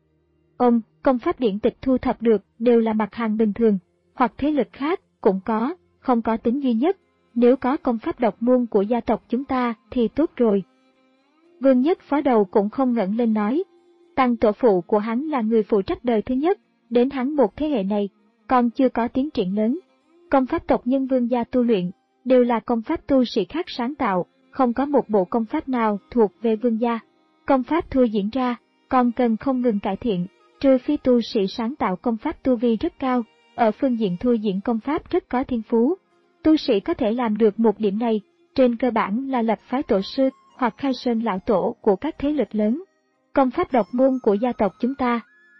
Ông, công pháp điển tịch thu thập được đều là mặt hàng bình thường, hoặc thế lực khác cũng có, không có tính duy nhất. Nếu có công pháp độc môn của gia tộc chúng ta thì tốt rồi. Vương Nhất Phó đầu cũng không ngẩng lên nói. Tăng tổ phụ của hắn là người phụ trách đời thứ nhất, đến hắn một thế hệ này, còn chưa có tiến triển lớn. Công pháp tộc nhân Vương gia tu luyện, đều là công pháp tu sĩ khác sáng tạo, không có một bộ công pháp nào thuộc về Vương gia. Công pháp thôi diễn ra, còn cần không ngừng cải thiện, trừ phi tu sĩ sáng tạo công pháp tu vi rất cao, ở phương diện thôi diễn công pháp rất có thiên phú. Tu sĩ có thể làm được một điểm này, trên cơ bản là lập phái tổ sư hoặc khai sơn lão tổ của các thế lực lớn. Công pháp độc môn của gia tộc chúng ta.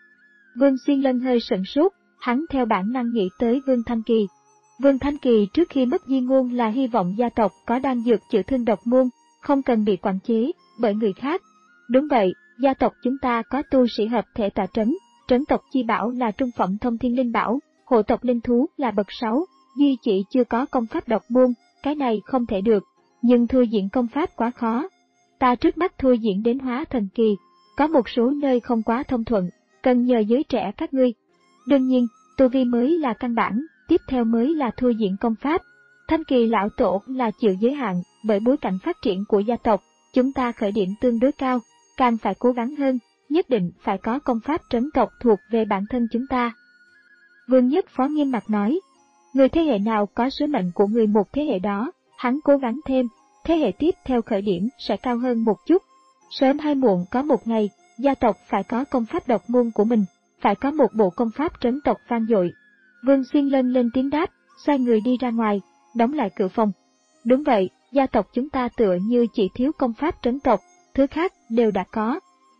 Vương Xuyên Lân hơi sửng sốt, hắn theo bản năng nghĩ tới Vương Thanh Kỳ. Vương Thanh Kỳ trước khi mất di ngôn là hy vọng gia tộc có đan dược chữa thương độc môn, không cần bị quản chế bởi người khác. Đúng vậy, gia tộc chúng ta có tu sĩ hợp thể tọa trấn, trấn tộc chi bảo là trung phẩm thông thiên linh bảo, hộ tộc linh thú là bậc sáu, duy chỉ chưa có công pháp độc môn, cái này không thể được, nhưng thôi diễn công pháp quá khó. Ta trước mắt thôi diễn đến hóa thần kỳ, có một số nơi không quá thông thuận, cần nhờ giới trẻ các ngươi. Đương nhiên, tu vi mới là căn bản, tiếp theo mới là thôi diễn công pháp. Thanh Kỳ lão tổ là chịu giới hạn, bởi bối cảnh phát triển của gia tộc, chúng ta khởi điểm tương đối cao, càng phải cố gắng hơn, nhất định phải có công pháp trấn tộc thuộc về bản thân chúng ta. Vương Nhất Phó nghiêm mặt nói, người thế hệ nào có sứ mệnh của người một thế hệ đó, hắn cố gắng thêm, thế hệ tiếp theo khởi điểm sẽ cao hơn một chút. Sớm hay muộn có một ngày, gia tộc phải có công pháp độc môn của mình, phải có một bộ công pháp trấn tộc vang dội. Vương Xuyên Lân lên tiếng đáp, xoay người đi ra ngoài, đóng lại cửa phòng. Đúng vậy, gia tộc chúng ta tựa như chỉ thiếu công pháp trấn tộc, thứ khác đều đã có.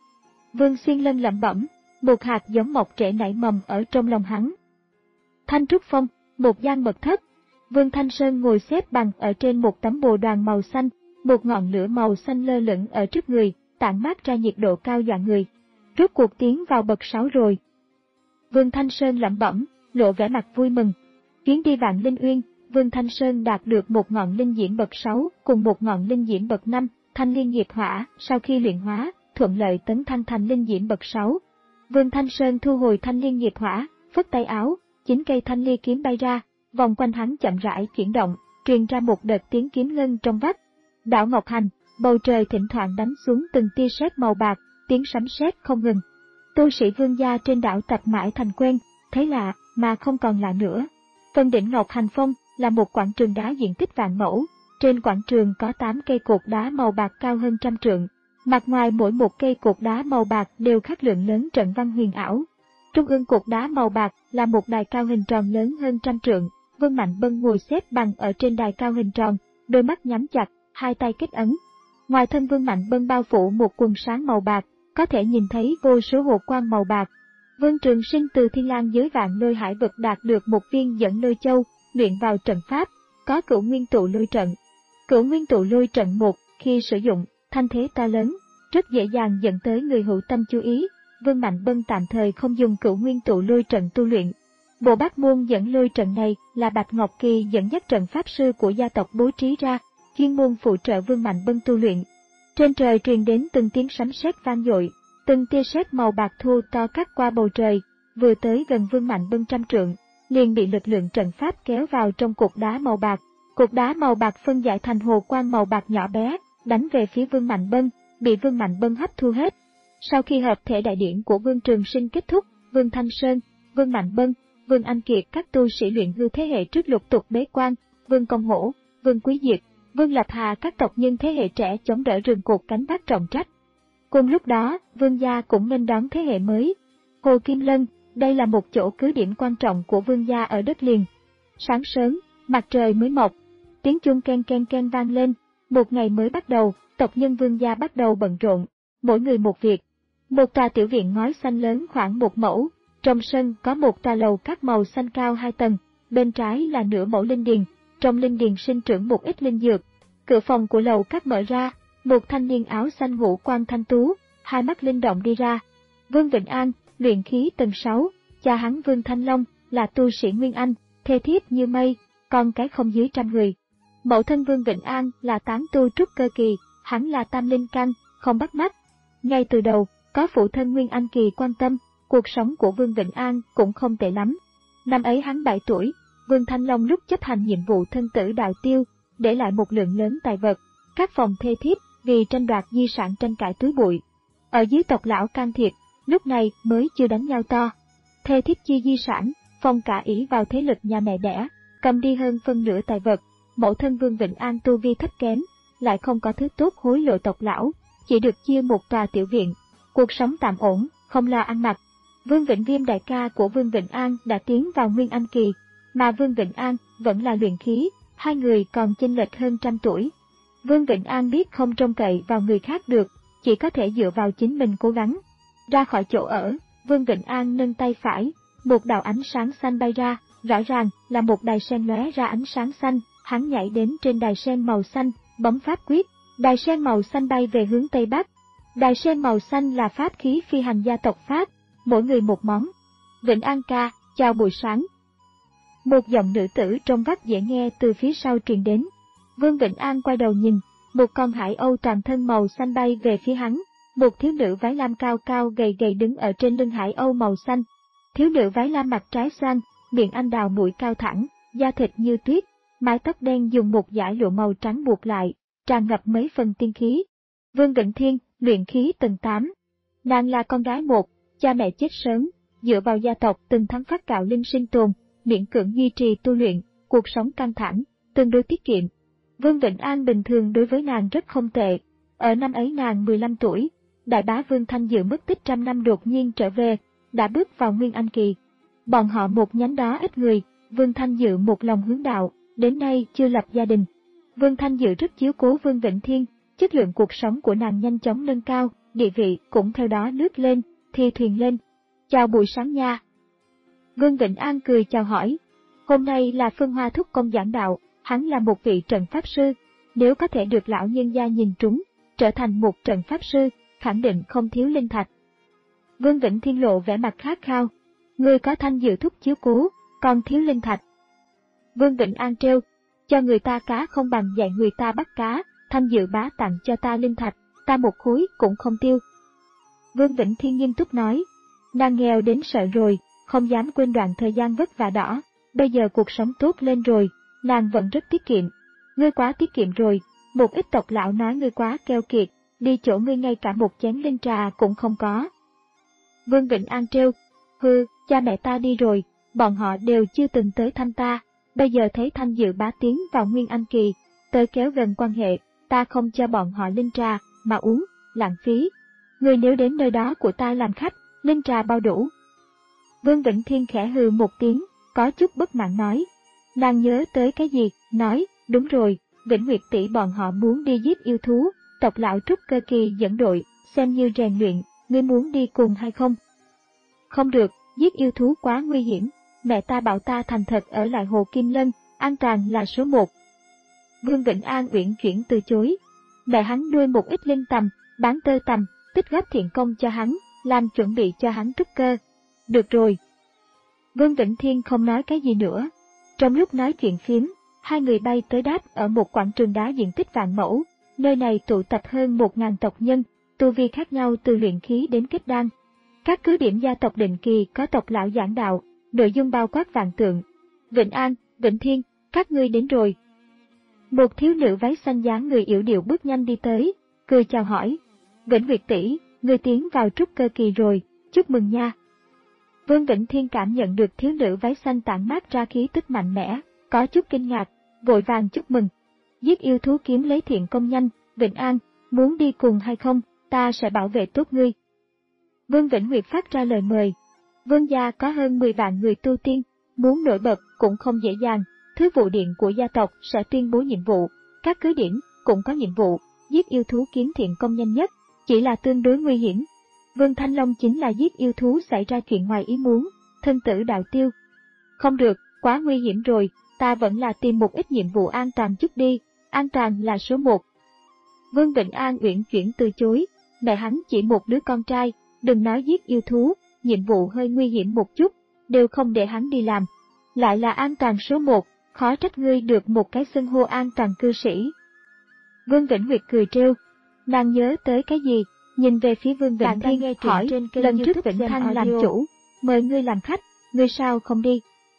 Vương Xuyên Lân lẩm bẩm, một hạt giống mọc rễ nảy mầm ở trong lòng hắn. Thanh Trúc Phong, một gian mật thất. Vương Thanh Sơn ngồi xếp bằng ở trên một tấm bồ đoàn màu xanh, một ngọn lửa màu xanh lơ lửng ở trước người, tản mát ra nhiệt độ cao dọa người. Rốt cuộc tiến vào bậc sáu rồi. Vương Thanh Sơn lẩm bẩm, lộ vẻ mặt vui mừng. Chuyến đi Vạn Linh Uyên, Vương Thanh Sơn đạt được một ngọn linh diễm bậc sáu cùng một ngọn linh diễm bậc năm, thanh liên nghiệp hỏa, sau khi luyện hóa, thuận lợi tấn thăng thành linh diễm bậc sáu. Vương Thanh Sơn thu hồi thanh liên nghiệp hỏa, phất tay áo, chín cây thanh ly kiếm bay ra, vòng quanh hắn chậm rãi chuyển động, truyền ra một đợt tiếng kiếm ngân trong vắt. Đảo Ngọc Hành, bầu trời thỉnh thoảng đánh xuống từng tia sét màu bạc, tiếng sấm sét không ngừng. Tu sĩ Vương gia trên đảo tập mãi thành quen, thế lạ, mà không còn lạ nữa. Phần đỉnh Ngọc Hành Phong là một quảng trường đá diện tích vạn mẫu. Trên quảng trường có tám cây cột đá màu bạc cao hơn trăm trượng. Mặt ngoài mỗi một cây cột đá màu bạc đều khắc lượng lớn trận văn huyền ảo. Trung ương cột đá màu bạc là một đài cao hình tròn lớn hơn trăm trượng. Vương Mạnh Bân ngồi xếp bằng ở trên đài cao hình tròn, đôi mắt nhắm chặt, hai tay kết ấn. Ngoài thân Vương Mạnh Bân bao phủ một quần sáng màu bạc, có thể nhìn thấy vô số hồ quang màu bạc. Vương Trường Sinh từ Thiên Lang giới vạn lôi hải vực đạt được một viên dẫn lôi châu, luyện vào trận pháp, có cửu nguyên tụ lôi trận. Cửu nguyên tụ lôi trận một, khi sử dụng, thanh thế to lớn, rất dễ dàng dẫn tới người hữu tâm chú ý. Vương Mạnh Bân tạm thời không dùng cửu nguyên tụ lôi trận tu luyện. Bộ bát môn dẫn lôi trận này là Bạch Ngọc Kỳ dẫn dắt trận pháp sư của gia tộc bố trí ra, chuyên môn phụ trợ Vương Mạnh Bân tu luyện. Trên trời truyền đến từng tiếng sấm sét vang dội, từng tia sét màu bạc thô to cắt qua bầu trời, vừa tới gần Vương Mạnh Bân trăm trượng, liền bị lực lượng trận pháp kéo vào trong cột đá màu bạc. Cột đá màu bạc phân giải thành hồ quang màu bạc nhỏ bé, đánh về phía Vương Mạnh Bân, bị Vương Mạnh Bân hấp thu hết. Sau khi hợp thể đại điển của Vương Trường Sinh kết thúc, Vương Thanh Sơn, Vương Mạnh Bân, Vương Anh Kiệt các tu sĩ luyện hư thế hệ trước lục tục bế quan, Vương Công Hổ, Vương Quý Diệt, Vương Lập Hà các tộc nhân thế hệ trẻ chống đỡ rừng cột cánh vác trọng trách. Cùng lúc đó, Vương gia cũng nên đón thế hệ mới. Hồ Kim Lân, đây là một chỗ cứ điểm quan trọng của Vương gia ở đất liền. Sáng sớm, mặt trời mới mọc, tiếng chuông ken ken ken vang lên, một ngày mới bắt đầu, tộc nhân Vương gia bắt đầu bận rộn, mỗi người một việc. Một tòa tiểu viện ngói xanh lớn khoảng một mẫu, trong sân có một tòa lầu các màu xanh cao hai tầng, bên trái là nửa mẫu linh điền, trong linh điền sinh trưởng một ít linh dược. Cửa phòng của lầu các mở ra, một thanh niên áo xanh ngũ quan thanh tú, hai mắt linh động đi ra. Vương Vĩnh An, luyện khí tầng sáu, cha hắn Vương Thanh Long là tu sĩ Nguyên Anh, thê thiếp như mây, con cái không dưới trăm người. Mẫu thân Vương Vĩnh An là tán tu trúc cơ kỳ, hắn là tam linh căn, không bắt mắt. Ngay từ đầu, có phụ thân Nguyên Anh kỳ quan tâm, cuộc sống của Vương Vĩnh An cũng không tệ lắm. Năm ấy hắn bảy tuổi, Vương Thanh Long lúc chấp hành nhiệm vụ thân tử đạo tiêu, để lại một lượng lớn tài vật, các phòng thê thiếp vì tranh đoạt di sản tranh cãi túi bụi. Ở dưới tộc lão can thiệp, lúc này mới chưa đánh nhau to. Thê thiếp chia di sản, phong cả ỷ vào thế lực nhà mẹ đẻ, cầm đi hơn phân nửa tài vật. Mẫu thân Vương Vĩnh An tu vi thấp kém, lại không có thứ tốt hối lộ tộc lão, chỉ được chia một tòa tiểu viện. Cuộc sống tạm ổn, không lo ăn mặc. Vương Vĩnh Viêm đại ca của Vương Vĩnh An đã tiến vào Nguyên Anh kỳ, mà Vương Vĩnh An vẫn là luyện khí, hai người còn chênh lệch hơn trăm tuổi. Vương Vĩnh An biết không trông cậy vào người khác được, chỉ có thể dựa vào chính mình cố gắng. Ra khỏi chỗ ở, Vương Vĩnh An nâng tay phải, một đạo ánh sáng xanh bay ra, rõ ràng là một đài sen lóe ra ánh sáng xanh, hắn nhảy đến trên đài sen màu xanh, bấm pháp quyết, đài sen màu xanh bay về hướng Tây Bắc. Đài sen màu xanh là pháp khí phi hành gia tộc Pháp, mỗi người một món. Vĩnh An ca, chào buổi sáng. Một giọng nữ tử trong vắt dễ nghe từ phía sau truyền đến. Vương Vĩnh An quay đầu nhìn, một con hải âu toàn thân màu xanh bay về phía hắn, một thiếu nữ váy lam cao cao gầy gầy đứng ở trên lưng hải âu màu xanh. Thiếu nữ váy lam mặt trái xoan, miệng anh đào mũi cao thẳng, da thịt như tuyết, mái tóc đen dùng một dải lụa màu trắng buộc lại, tràn ngập mấy phần tiên khí. Vương Vĩnh Thiên, luyện khí tầng tám. Nàng là con gái một, cha mẹ chết sớm, dựa vào gia tộc từng tháng phát gạo linh sinh tồn, miễn cưỡng duy trì tu luyện, cuộc sống căng thẳng, tương đối tiết kiệm. Vương Vĩnh An bình thường đối với nàng rất không tệ. Ở năm ấy nàng mười lăm tuổi, đại bá Vương Thanh Dự mất tích trăm năm đột nhiên trở về, đã bước vào Nguyên Anh kỳ. Bọn họ một nhánh đó ít người, Vương Thanh Dự một lòng hướng đạo, đến nay chưa lập gia đình. Vương Thanh Dự rất chiếu cố Vương Vĩnh Thiên, chất lượng cuộc sống của nàng nhanh chóng nâng cao, địa vị cũng theo đó lướt lên, thi thuyền lên. Chào buổi sáng nha. Vương Vĩnh An cười chào hỏi. Hôm nay là Phân Hoa thúc công giảng đạo, hắn là một vị trận pháp sư, nếu có thể được lão nhân gia nhìn trúng, trở thành một trận pháp sư, khẳng định không thiếu linh thạch. Vương Vĩnh Thiên lộ vẻ mặt khát khao. Ngươi có Thanh Dự thúc chiếu cố, còn thiếu linh thạch. Vương Vĩnh An trêu, cho người ta cá không bằng dạy người ta bắt cá, Thanh Dự bá tặng cho ta linh thạch, ta một khối cũng không tiêu. Vương Vĩnh Thiên nghiêm túc nói, nàng nghèo đến sợ rồi, không dám quên đoạn thời gian vất vả đỏ, bây giờ cuộc sống tốt lên rồi, nàng vẫn rất tiết kiệm. Ngươi quá tiết kiệm rồi, một ít tộc lão nói ngươi quá keo kiệt, đi chỗ ngươi ngay cả một chén linh trà cũng không có. Vương Vĩnh An trêu, hư, cha mẹ ta đi rồi, bọn họ đều chưa từng tới thăm ta, bây giờ thấy Thanh Dự bá tiến vào Nguyên Anh kỳ, tới kéo gần quan hệ, ta không cho bọn họ linh trà, mà uống, lãng phí. Người nếu đến nơi đó của ta làm khách, linh trà bao đủ. Vương Vĩnh Thiên khẽ hừ một tiếng, có chút bất mãn nói. Nàng nhớ tới cái gì, nói, đúng rồi, Vĩnh Nguyệt tỷ bọn họ muốn đi giết yêu thú, tộc lão trúc cơ kỳ dẫn đội, xem như rèn luyện, ngươi muốn đi cùng hay không? Không được, giết yêu thú quá nguy hiểm, mẹ ta bảo ta thành thật ở lại Hồ Kim Lân, an toàn là số một. Vương Vĩnh An uyển chuyển từ chối. Mẹ hắn nuôi một ít linh tầm, bán tơ tầm, tích góp thiện công cho hắn, làm chuẩn bị cho hắn trúc cơ. Được rồi. Vương Vĩnh Thiên không nói cái gì nữa. Trong lúc nói chuyện phiếm, hai người bay tới đáp ở một quảng trường đá diện tích vạn mẫu, nơi này tụ tập hơn một ngàn tộc nhân, tu vi khác nhau từ luyện khí đến kết đan. Các cứ điểm gia tộc định kỳ có tộc lão giảng đạo, nội dung bao quát vạn tượng. Vĩnh An, Vĩnh Thiên, các ngươi đến rồi. Một thiếu nữ váy xanh dáng người yểu điệu bước nhanh đi tới, cười chào hỏi. Vĩnh Nguyệt tỷ, ngươi tiến vào trúc cơ kỳ rồi, chúc mừng nha. Vương Vĩnh Thiên cảm nhận được thiếu nữ váy xanh tản mát ra khí tức mạnh mẽ, có chút kinh ngạc, vội vàng chúc mừng. Giết yêu thú kiếm lấy thiện công nhanh, Vĩnh An, muốn đi cùng hay không, ta sẽ bảo vệ tốt ngươi. Vương Vĩnh Nguyệt phát ra lời mời. Vương gia có hơn mười vạn người tu tiên, muốn nổi bật cũng không dễ dàng, thứ vụ điện của gia tộc sẽ tuyên bố nhiệm vụ, các cứ điểm cũng có nhiệm vụ, giết yêu thú kiếm thiện công nhanh nhất, chỉ là tương đối nguy hiểm. Vương Thanh Long chính là giết yêu thú xảy ra chuyện ngoài ý muốn, thân tử đạo tiêu. Không được, quá nguy hiểm rồi, ta vẫn là tìm một ít nhiệm vụ an toàn chút đi, an toàn là số một. Vương Vĩnh An uyển chuyển từ chối, mẹ hắn chỉ một đứa con trai, đừng nói giết yêu thú, nhiệm vụ hơi nguy hiểm một chút, đều không để hắn đi làm. Lại là an toàn số một, khó trách ngươi được một cái xưng hô an toàn cư sĩ. Vương Vĩnh Nguyệt cười trêu, nàng nhớ tới cái gì, nhìn về phía Vương Vĩnh Thiên hỏi, lần trước Vĩnh Thanh làm chủ, mời ngươi làm khách, ngươi sao không đi?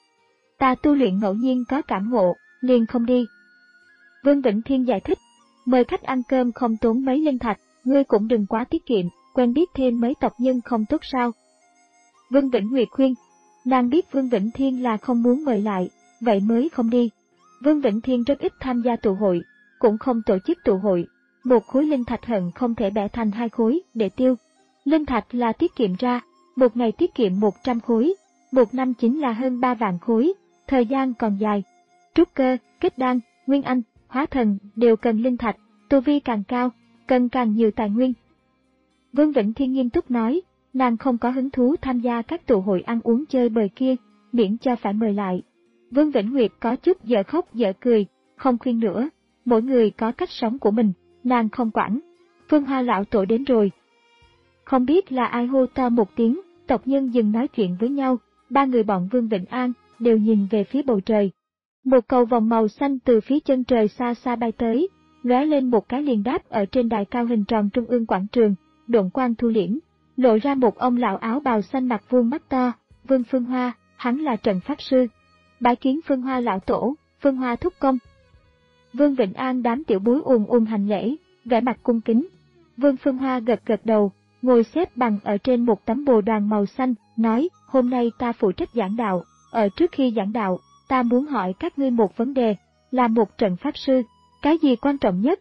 Ta tu luyện ngẫu nhiên có cảm ngộ, liền không đi. Vương Vĩnh Thiên giải thích, mời khách ăn cơm không tốn mấy linh thạch, ngươi cũng đừng quá tiết kiệm, quen biết thêm mấy tộc nhân không tốt sao? Vương Vĩnh Nguyệt khuyên, nàng biết Vương Vĩnh Thiên là không muốn mời lại, vậy mới không đi. Vương Vĩnh Thiên rất ít tham gia tụ hội, cũng không tổ chức tụ hội. Một khối linh thạch hận không thể bẻ thành hai khối để tiêu. Linh thạch là tiết kiệm ra, một ngày tiết kiệm một trăm khối, một năm chính là hơn ba vạn khối, thời gian còn dài. Trúc cơ, kết đan, nguyên anh, hóa thần đều cần linh thạch, tu vi càng cao, cần càng nhiều tài nguyên. Vương Vĩnh Thiên nghiêm túc nói, nàng không có hứng thú tham gia các tụ hội ăn uống chơi bời kia, miễn cho phải mời lại. Vương Vĩnh Nguyệt có chút dở khóc dở cười, không khuyên nữa, mỗi người có cách sống của mình. Nàng không quản. Phương Hoa lão tổ đến rồi. Không biết là ai hô to một tiếng, tộc nhân dừng nói chuyện với nhau, ba người bọn Vương Vĩnh An đều nhìn về phía bầu trời. Một cầu vòng màu xanh từ phía chân trời xa xa bay tới, lóe lên một cái liền đáp ở trên đài cao hình tròn trung ương quảng trường, độn quang thu liễm, lộ ra một ông lão áo bào xanh mặt vuông mắt to, Vương Phương Hoa, hắn là trận pháp sư. Bái kiến Phương Hoa lão tổ, Phương Hoa thúc công. Vương Vĩnh An đám tiểu bối ùn ùn hành lễ, vẻ mặt cung kính. Vương Phương Hoa gật gật đầu, ngồi xếp bằng ở trên một tấm bồ đoàn màu xanh, nói, hôm nay ta phụ trách giảng đạo, ở trước khi giảng đạo, ta muốn hỏi các ngươi một vấn đề, là một trận pháp sư, cái gì quan trọng nhất?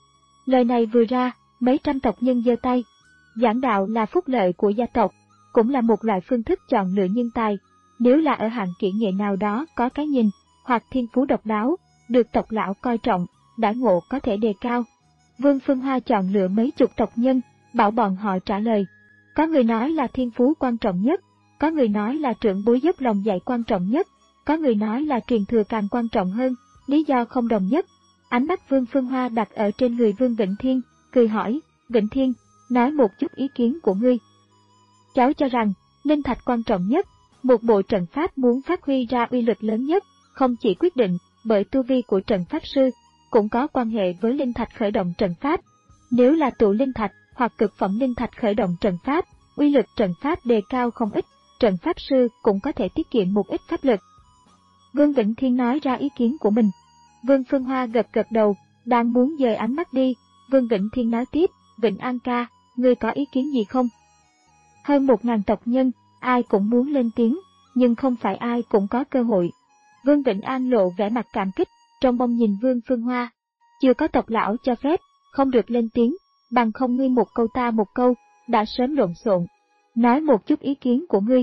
Lời này vừa ra, mấy trăm tộc nhân giơ tay. Giảng đạo là phúc lợi của gia tộc, cũng là một loại phương thức chọn lựa nhân tài, nếu là ở hạng kỹ nghệ nào đó có cái nhìn, hoặc thiên phú độc đáo, được tộc lão coi trọng, đãi ngộ có thể đề cao. Vương Phương Hoa chọn lựa mấy chục tộc nhân, bảo bọn họ trả lời. Có người nói là thiên phú quan trọng nhất, có người nói là trưởng bối dốc lòng dạy quan trọng nhất, có người nói là truyền thừa càng quan trọng hơn, lý do không đồng nhất. Ánh mắt Vương Phương Hoa đặt ở trên người Vương Vĩnh Thiên, cười hỏi, Vĩnh Thiên, nói một chút ý kiến của ngươi. Cháu cho rằng, linh thạch quan trọng nhất, một bộ trận pháp muốn phát huy ra uy lực lớn nhất, không chỉ quyết định bởi tu vi của trận pháp sư, cũng có quan hệ với linh thạch khởi động trận pháp. Nếu là tụ linh thạch hoặc cực phẩm linh thạch khởi động trận pháp, uy lực trận pháp đề cao không ít, trận pháp sư cũng có thể tiết kiệm một ít pháp lực. Vương Vĩnh Thiên nói ra ý kiến của mình. Vương Phương Hoa gật gật đầu, đang muốn dời ánh mắt đi, Vương Vĩnh Thiên nói tiếp, Vĩnh An ca, ngươi có ý kiến gì không? Hơn một ngàn tộc nhân, ai cũng muốn lên tiếng, nhưng không phải ai cũng có cơ hội. Vương Vĩnh An lộ vẻ mặt cảm kích, trông mong nhìn Vương Phương Hoa. Chưa có tộc lão cho phép, không được lên tiếng, bằng không ngươi một câu ta một câu, đã sớm lộn xộn. Nói một chút ý kiến của ngươi.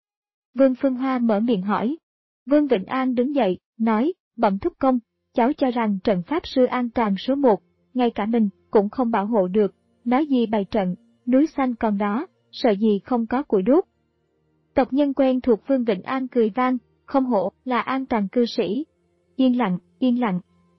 Vương Phương Hoa mở miệng hỏi. Vương Vĩnh An đứng dậy, nói, bẩm thúc công, cháu cho rằng trận pháp sư an toàn số một, ngay cả mình cũng không bảo hộ được, nói gì bày trận, núi xanh còn đó, sợ gì không có củi đốt. Tộc nhân quen thuộc Vương Vĩnh An cười vang, không hổ là an toàn cư sĩ. Yên lặng, yên lặng.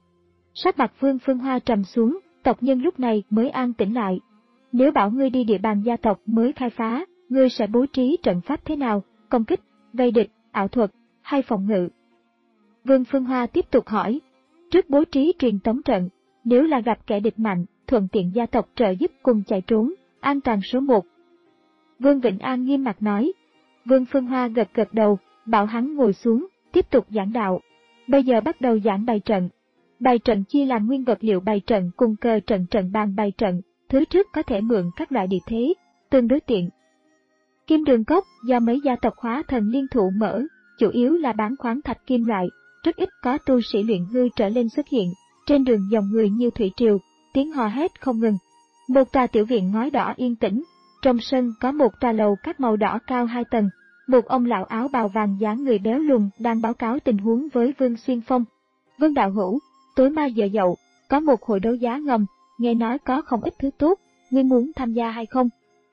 Sắc mặt Vương Phương Hoa trầm xuống, tộc nhân lúc này mới an tĩnh lại. Nếu bảo ngươi đi địa bàn gia tộc mới khai phá, ngươi sẽ bố trí trận pháp thế nào, công kích, vây địch, ảo thuật, hay phòng ngự? Vương Phương Hoa tiếp tục hỏi. Trước bố trí truyền tống trận, nếu là gặp kẻ địch mạnh, thuận tiện gia tộc trợ giúp cùng chạy trốn, an toàn số một. Vương Vĩnh An nghiêm mặt nói. Vương Phương Hoa gật gật đầu, bảo hắn ngồi xuống, tiếp tục giảng đạo. Bây giờ bắt đầu giảng bày trận. Bày trận chia làm nguyên vật liệu bày trận cùng cờ trận trận bàn bày trận, thứ trước có thể mượn các loại địa thế, tương đối tiện. Kim Đường Cốc do mấy gia tộc hóa thần liên thủ mở, chủ yếu là bán khoáng thạch kim loại, rất ít có tu sĩ luyện hư trở lên xuất hiện, trên đường dòng người như thủy triều, tiếng hò hét không ngừng. Một tòa tiểu viện ngói đỏ yên tĩnh, trong sân có một tòa lầu các màu đỏ cao hai tầng, một ông lão áo bào vàng dáng người béo lùn đang báo cáo tình huống với Vương Xuyên Phong. Vương đạo hữu, tối mai giờ dậu, có một hội đấu giá ngầm, nghe nói có không ít thứ tốt, ngươi muốn tham gia hay không?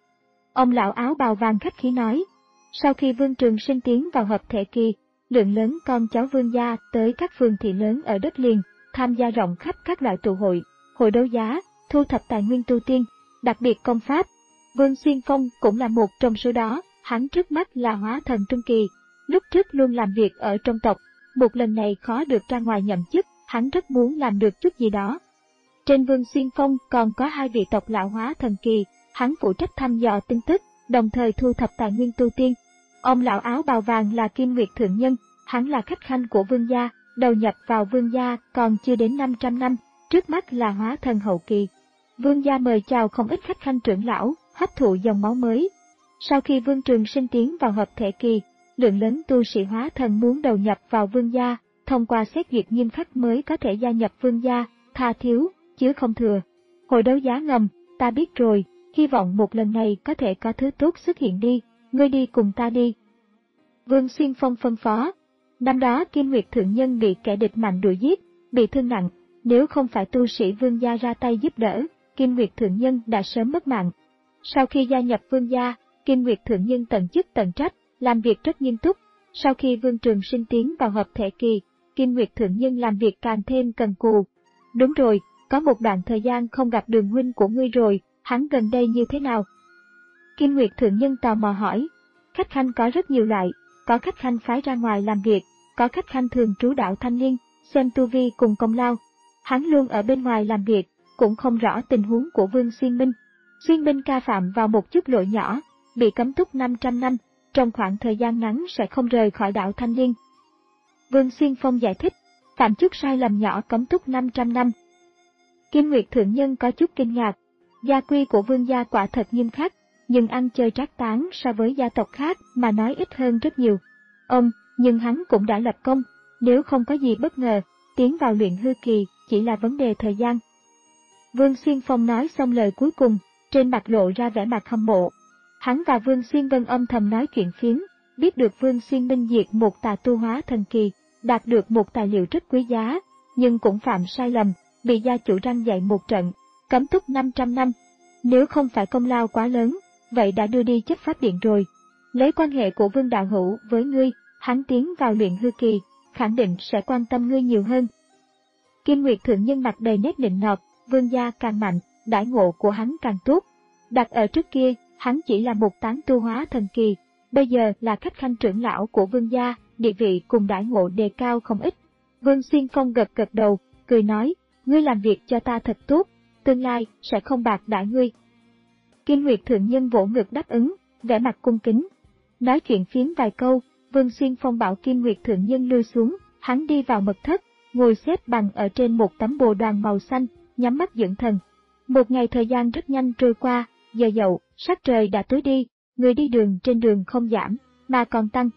Ông lão áo bào vàng khách khí nói. Sau khi Vương Trường Sinh tiến vào hợp thể kỳ, lượng lớn con cháu Vương gia tới các phường thị lớn ở đất liền, tham gia rộng khắp các loại tụ hội, hội đấu giá, thu thập tài nguyên tu tiên, đặc biệt công pháp. Vương Xuyên Phong cũng là một trong số đó, hắn trước mắt là hóa thần trung kỳ, lúc trước luôn làm việc ở trong tộc, một lần này khó được ra ngoài nhậm chức, hắn rất muốn làm được chút gì đó. Trên Vương Xuyên Phong còn có hai vị tộc lão hóa thần kỳ, hắn phụ trách thăm dò tin tức, đồng thời thu thập tài nguyên tu tiên. Ông lão áo bào vàng là Kim Nguyệt Thượng Nhân, hắn là khách khanh của Vương gia, đầu nhập vào Vương gia còn chưa đến năm trăm năm, trước mắt là hóa thần hậu kỳ. Vương gia mời chào không ít khách khanh trưởng lão, hấp thụ dòng máu mới. Sau khi Vương Trường Sinh tiến vào hợp thể kỳ, lượng lớn tu sĩ hóa thần muốn đầu nhập vào Vương gia, thông qua xét duyệt nghiêm khắc mới có thể gia nhập Vương gia, tha thiếu, chứ không thừa. Hội đấu giá ngầm, ta biết rồi, hy vọng một lần này có thể có thứ tốt xuất hiện đi, ngươi đi cùng ta đi. Vương Xuyên Phong phân phó. Năm đó Kim Nguyệt Thượng Nhân bị kẻ địch mạnh đuổi giết, bị thương nặng, nếu không phải tu sĩ Vương gia ra tay giúp đỡ, Kim Nguyệt Thượng Nhân đã sớm mất mạng. Sau khi gia nhập Vương gia, Kim Nguyệt Thượng Nhân tận chức tận trách, làm việc rất nghiêm túc. Sau khi Vương Trường Sinh tiến vào hợp thể kỳ, Kim Nguyệt Thượng Nhân làm việc càng thêm cần cù. Đúng rồi, có một đoạn thời gian không gặp Đường huynh của ngươi rồi, hắn gần đây như thế nào? Kim Nguyệt Thượng Nhân tò mò hỏi. Khách khanh có rất nhiều loại, có khách khanh phái ra ngoài làm việc, có khách khanh thường trú đạo thanh niên, xem tu vi cùng công lao. Hắn luôn ở bên ngoài làm việc, cũng không rõ tình huống của Vương Xuyên Minh. Xuyên Minh ca phạm vào một chút lỗi nhỏ, bị cấm túc năm trăm năm, trong khoảng thời gian ngắn sẽ không rời khỏi đạo thanh niên. Vương Xuyên Phong giải thích, phạm chút sai lầm nhỏ cấm túc năm trăm năm. Kim Nguyệt Thượng Nhân có chút kinh ngạc, gia quy của Vương gia quả thật nghiêm khắc, nhưng ăn chơi trác tán so với gia tộc khác mà nói ít hơn rất nhiều. Ông, nhưng hắn cũng đã lập công, nếu không có gì bất ngờ, tiến vào luyện hư kỳ chỉ là vấn đề thời gian. Vương Xuyên Phong nói xong lời cuối cùng, trên mặt lộ ra vẻ mặt hâm mộ. Hắn và Vương Xuyên Vân âm thầm nói chuyện phiếm, biết được Vương Xuyên Minh diệt một tà tu hóa thần kỳ, đạt được một tài liệu rất quý giá, nhưng cũng phạm sai lầm, bị gia chủ răn dạy một trận, cấm túc năm trăm năm. Nếu không phải công lao quá lớn, vậy đã đưa đi chấp pháp điện rồi. Lấy quan hệ của Vương đạo hữu với ngươi, hắn tiến vào luyện hư kỳ, khẳng định sẽ quan tâm ngươi nhiều hơn. Kim Nguyệt Thượng Nhân mặt đầy nét nịnh nọt, Vương gia càng mạnh, đãi ngộ của hắn càng tốt. Đặt ở trước kia, hắn chỉ là một tán tu hóa thần kỳ, bây giờ là khách khanh trưởng lão của Vương gia, địa vị cùng đãi ngộ đề cao không ít. Vương Xuyên Phong gật gật đầu, cười nói, ngươi làm việc cho ta thật tốt, tương lai sẽ không bạc đãi ngươi. Kim Nguyệt Thượng Nhân vỗ ngực đáp ứng, vẻ mặt cung kính. Nói chuyện phiếm vài câu, Vương Xuyên Phong bảo Kim Nguyệt Thượng Nhân lui xuống, hắn đi vào mật thất, ngồi xếp bằng ở trên một tấm bồ đoàn màu xanh, nhắm mắt dưỡng thần. Một ngày thời gian rất nhanh trôi qua, giờ dậu, sắc trời đã tối đi, người đi đường trên đường không giảm, mà còn tăng.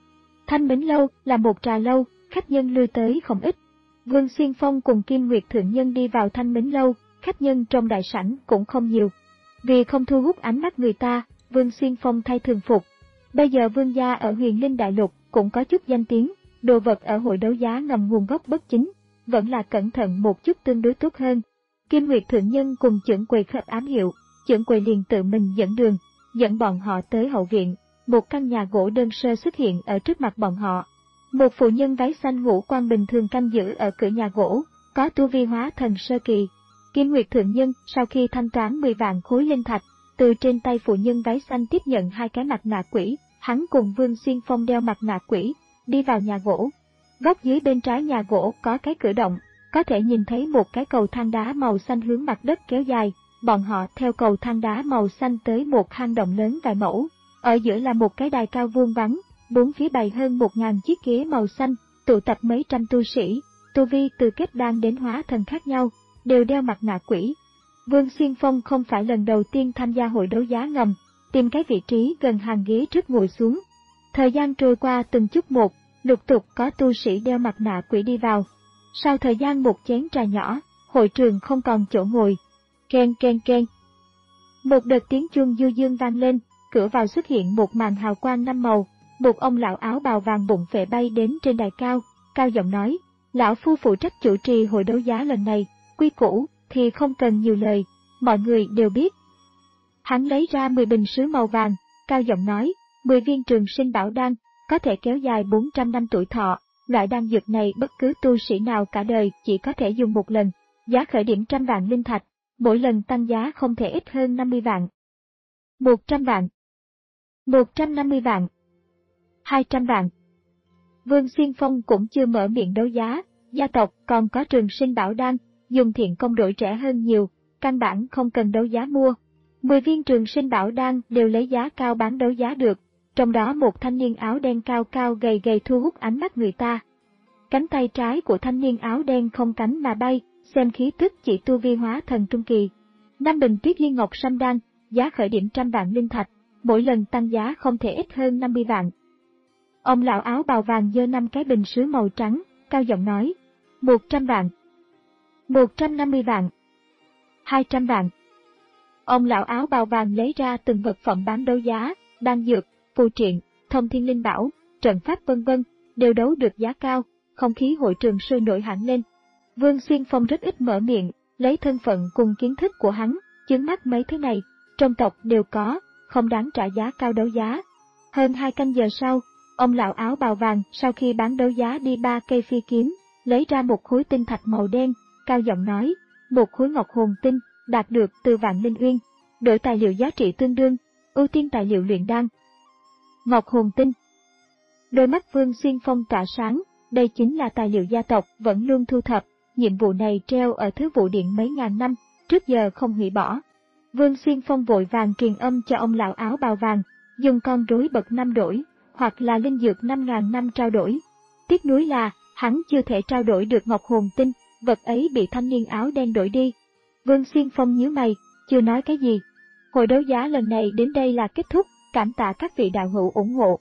Thanh Bính Lâu là một trà lâu, khách nhân lui tới không ít. Vương Xuyên Phong cùng Kim Nguyệt Thượng Nhân đi vào Thanh Bính Lâu, khách nhân trong đại sảnh cũng không nhiều. Vì không thu hút ánh mắt người ta, Vương Xuyên Phong thay thường phục. Bây giờ Vương gia ở Huyền Linh Đại Lục cũng có chút danh tiếng, đồ vật ở hội đấu giá ngầm nguồn gốc bất chính, vẫn là cẩn thận một chút tương đối tốt hơn. Kim Nguyệt Thượng Nhân cùng Chưởng Quầy khớp ám hiệu, Chưởng Quầy liền tự mình dẫn đường, dẫn bọn họ tới hậu viện. Một căn nhà gỗ đơn sơ xuất hiện ở trước mặt bọn họ. Một phụ nhân váy xanh ngũ quan bình thường canh giữ ở cửa nhà gỗ, có tu vi hóa thần sơ kỳ. Kim Nguyệt Thượng Nhân sau khi thanh toán mười vạn khối linh thạch, từ trên tay phụ nhân váy xanh tiếp nhận hai cái mặt nạ quỷ, hắn cùng Vương Xuyên Phong đeo mặt nạ quỷ, đi vào nhà gỗ. Góc dưới bên trái nhà gỗ có cái cửa động, có thể nhìn thấy một cái cầu thang đá màu xanh hướng mặt đất kéo dài, bọn họ theo cầu thang đá màu xanh tới một hang động lớn vài mẫu. Ở giữa là một cái đài cao vuông vắn, bốn phía bày hơn một ngàn chiếc ghế màu xanh, tụ tập mấy trăm tu sĩ, tu vi từ kết đan đến hóa thần khác nhau, đều đeo mặt nạ quỷ. Vương Xuyên Phong không phải lần đầu tiên tham gia hội đấu giá ngầm, tìm cái vị trí gần hàng ghế trước ngồi xuống. Thời gian trôi qua từng chút một, lục tục có tu sĩ đeo mặt nạ quỷ đi vào. Sau thời gian một chén trà nhỏ, hội trường không còn chỗ ngồi. Ken ken ken. Một đợt tiếng chuông du dương vang lên. Cửa vào xuất hiện một màn hào quang năm màu, một ông lão áo bào vàng bụng phệ bay đến trên đài cao, cao giọng nói, lão phu phụ trách chủ trì hội đấu giá lần này, quy củ thì không cần nhiều lời, mọi người đều biết. Hắn lấy ra mười bình sứ màu vàng, cao giọng nói, mười viên trường sinh bảo đan, có thể kéo dài bốn trăm năm tuổi thọ, loại đan dược này bất cứ tu sĩ nào cả đời chỉ có thể dùng một lần, giá khởi điểm trăm vạn linh thạch, mỗi lần tăng giá không thể ít hơn năm mươi vạn. một trăm vạn. một trăm năm mươi vạn, hai trăm vạn. Vương Xuyên Phong cũng chưa mở miệng đấu giá, gia tộc còn có trường sinh bảo đan, dùng thiện công đổi rẻ hơn nhiều, căn bản không cần đấu giá mua. mười viên trường sinh bảo đan đều lấy giá cao bán đấu giá được, trong đó một thanh niên áo đen cao cao gầy gầy thu hút ánh mắt người ta. Cánh tay trái của thanh niên áo đen không cánh mà bay, xem khí tức chỉ tu vi hóa thần trung kỳ. Năm bình tuyết liên ngọc sâm đan, giá khởi điểm trăm vạn linh thạch, mỗi lần tăng giá không thể ít hơn năm mươi vạn. Ông lão áo bào vàng giơ năm cái bình sứ màu trắng, cao giọng nói, một trăm vạn, một trăm năm mươi vạn, hai trăm vạn. Ông lão áo bào vàng lấy ra từng vật phẩm bán đấu giá, đan dược, phù triện, thông thiên linh bảo, trận pháp vân vân, đều đấu được giá cao, không khí hội trường sôi nổi hẳn lên. Vương Xuyên Phong rất ít mở miệng, lấy thân phận cùng kiến thức của hắn, chứng mắt mấy thứ này, trong tộc đều có, không đáng trả giá cao đấu giá. Hơn hai canh giờ sau, ông lão áo bào vàng sau khi bán đấu giá đi ba cây phi kiếm, lấy ra một khối tinh thạch màu đen, cao giọng nói, một khối ngọc hồn tinh, đạt được từ Vạn Linh Uyên, đổi tài liệu giá trị tương đương, ưu tiên tài liệu luyện đan. Ngọc hồn tinh. Đôi mắt Vương Xuyên Phong tỏa sáng, đây chính là tài liệu gia tộc vẫn luôn thu thập, nhiệm vụ này treo ở Thứ Vụ Điện mấy ngàn năm, trước giờ không hủy bỏ. Vương Xuyên Phong vội vàng truyền âm cho ông lão áo bào vàng, dùng con rối bậc năm đổi, hoặc là linh dược năm ngàn năm trao đổi. Tiếc nuối là, hắn chưa thể trao đổi được ngọc hồn tinh, vật ấy bị thanh niên áo đen đổi đi. Vương Xuyên Phong nhíu mày, chưa nói cái gì. Hội đấu giá lần này đến đây là kết thúc, cảm tạ các vị đạo hữu ủng hộ.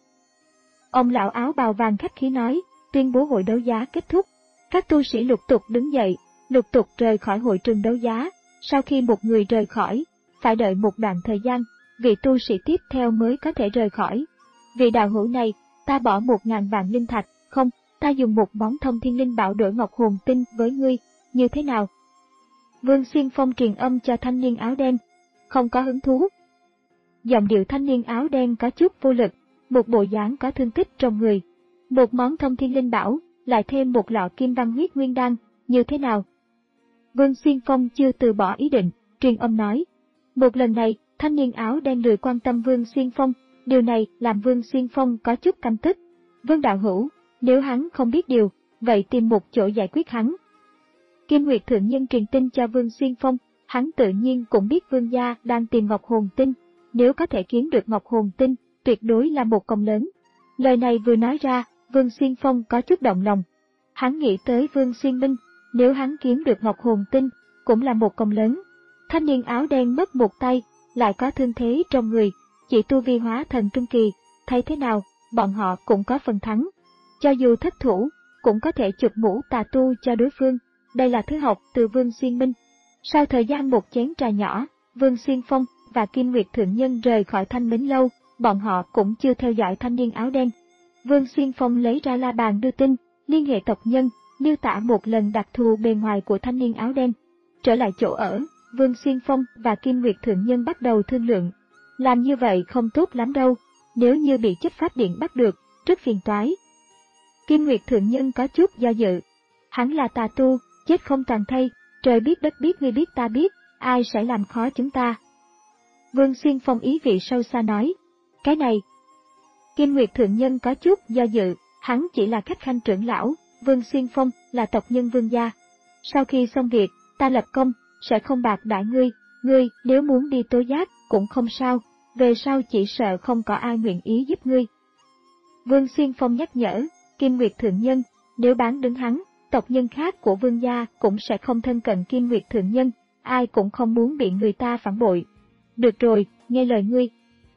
Ông lão áo bào vàng khách khí nói, tuyên bố hội đấu giá kết thúc. Các tu sĩ lục tục đứng dậy, lục tục rời khỏi hội trường đấu giá. Sau khi một người rời khỏi, phải đợi một đoạn thời gian, vị tu sĩ tiếp theo mới có thể rời khỏi. Vị đạo hữu này, ta bỏ một ngàn vạn linh thạch, không, ta dùng một món thông thiên linh bảo đổi ngọc hồn tinh với ngươi, như thế nào? Vương Xuyên Phong truyền âm cho thanh niên áo đen, không có hứng thú. Giọng điệu thanh niên áo đen có chút vô lực, một bộ dáng có thương tích trong người. Một món thông thiên linh bảo, lại thêm một lọ kim văn huyết nguyên đan, như thế nào? Vương Xuyên Phong chưa từ bỏ ý định, truyền âm nói. Một lần này, thanh niên áo đen lười quan tâm Vương Xuyên Phong, điều này làm Vương Xuyên Phong có chút căm tức. Vương đạo hữu, nếu hắn không biết điều, vậy tìm một chỗ giải quyết hắn. Kim Nguyệt Thượng Nhân truyền tin cho Vương Xuyên Phong, hắn tự nhiên cũng biết Vương gia đang tìm ngọc hồn tinh, nếu có thể kiếm được ngọc hồn tinh, tuyệt đối là một công lớn. Lời này vừa nói ra, Vương Xuyên Phong có chút động lòng. Hắn nghĩ tới Vương Xuyên Minh, nếu hắn kiếm được ngọc hồn tinh, cũng là một công lớn. Thanh niên áo đen mất một tay, lại có thương thế trong người, chỉ tu vi hóa thần trung kỳ, thấy thế nào, bọn họ cũng có phần thắng. cho dù thất thủ, cũng có thể chụp mũ tà tu cho đối phương. Đây là thứ học từ Vương Xuyên Minh. Sau thời gian một chén trà nhỏ, Vương Xuyên Phong và Kim Nguyệt Thượng Nhân rời khỏi Thanh Mến Lâu, bọn họ cũng chưa theo dõi thanh niên áo đen. Vương Xuyên Phong lấy ra la bàn đưa tin, liên hệ tộc nhân, miêu tả một lần đặc thù bề ngoài của thanh niên áo đen. Trở lại chỗ ở, Vương Xuyên Phong và Kim Nguyệt Thượng Nhân bắt đầu thương lượng. Làm như vậy không tốt lắm đâu, nếu như bị chấp pháp điện bắt được, rất phiền toái. Kim Nguyệt Thượng Nhân có chút do dự. Hắn là tà tu, chết không toàn thây, trời biết đất biết ngươi biết ta biết, ai sẽ làm khó chúng ta. Vương Xuyên Phong ý vị sâu xa nói. Cái này. Kim Nguyệt Thượng Nhân có chút do dự, hắn chỉ là khách khanh trưởng lão, Vương Xuyên Phong là tộc nhân Vương gia. Sau khi xong việc, ta lập công, sẽ không bạc đãi ngươi, ngươi nếu muốn đi tố giác cũng không sao, về sau chỉ sợ không có ai nguyện ý giúp ngươi. Vương Xuyên Phong nhắc nhở, Kim Nguyệt Thượng Nhân, nếu bán đứng hắn, tộc nhân khác của Vương gia cũng sẽ không thân cận Kim Nguyệt Thượng Nhân, ai cũng không muốn bị người ta phản bội. Được rồi, nghe lời ngươi.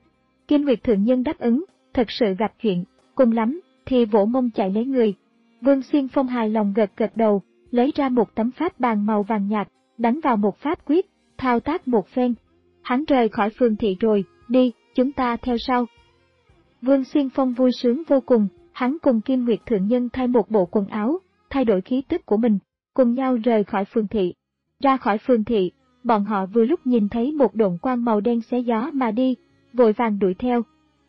Kim Nguyệt Thượng Nhân đáp ứng, thật sự gặp chuyện, cùng lắm thì vỗ mông chạy lấy người. Vương Xuyên Phong hài lòng gật gật đầu, lấy ra một tấm pháp bàn màu vàng nhạt, đánh vào một pháp quyết, thao tác một phen. Hắn rời khỏi phường thị rồi, đi, chúng ta theo sau. Vương Xuyên Phong vui sướng vô cùng, hắn cùng Kim Nguyệt Thượng Nhân thay một bộ quần áo, thay đổi khí tức của mình, cùng nhau rời khỏi phường thị. Ra khỏi phường thị, bọn họ vừa lúc nhìn thấy một độn quang màu đen xé gió mà đi, vội vàng đuổi theo.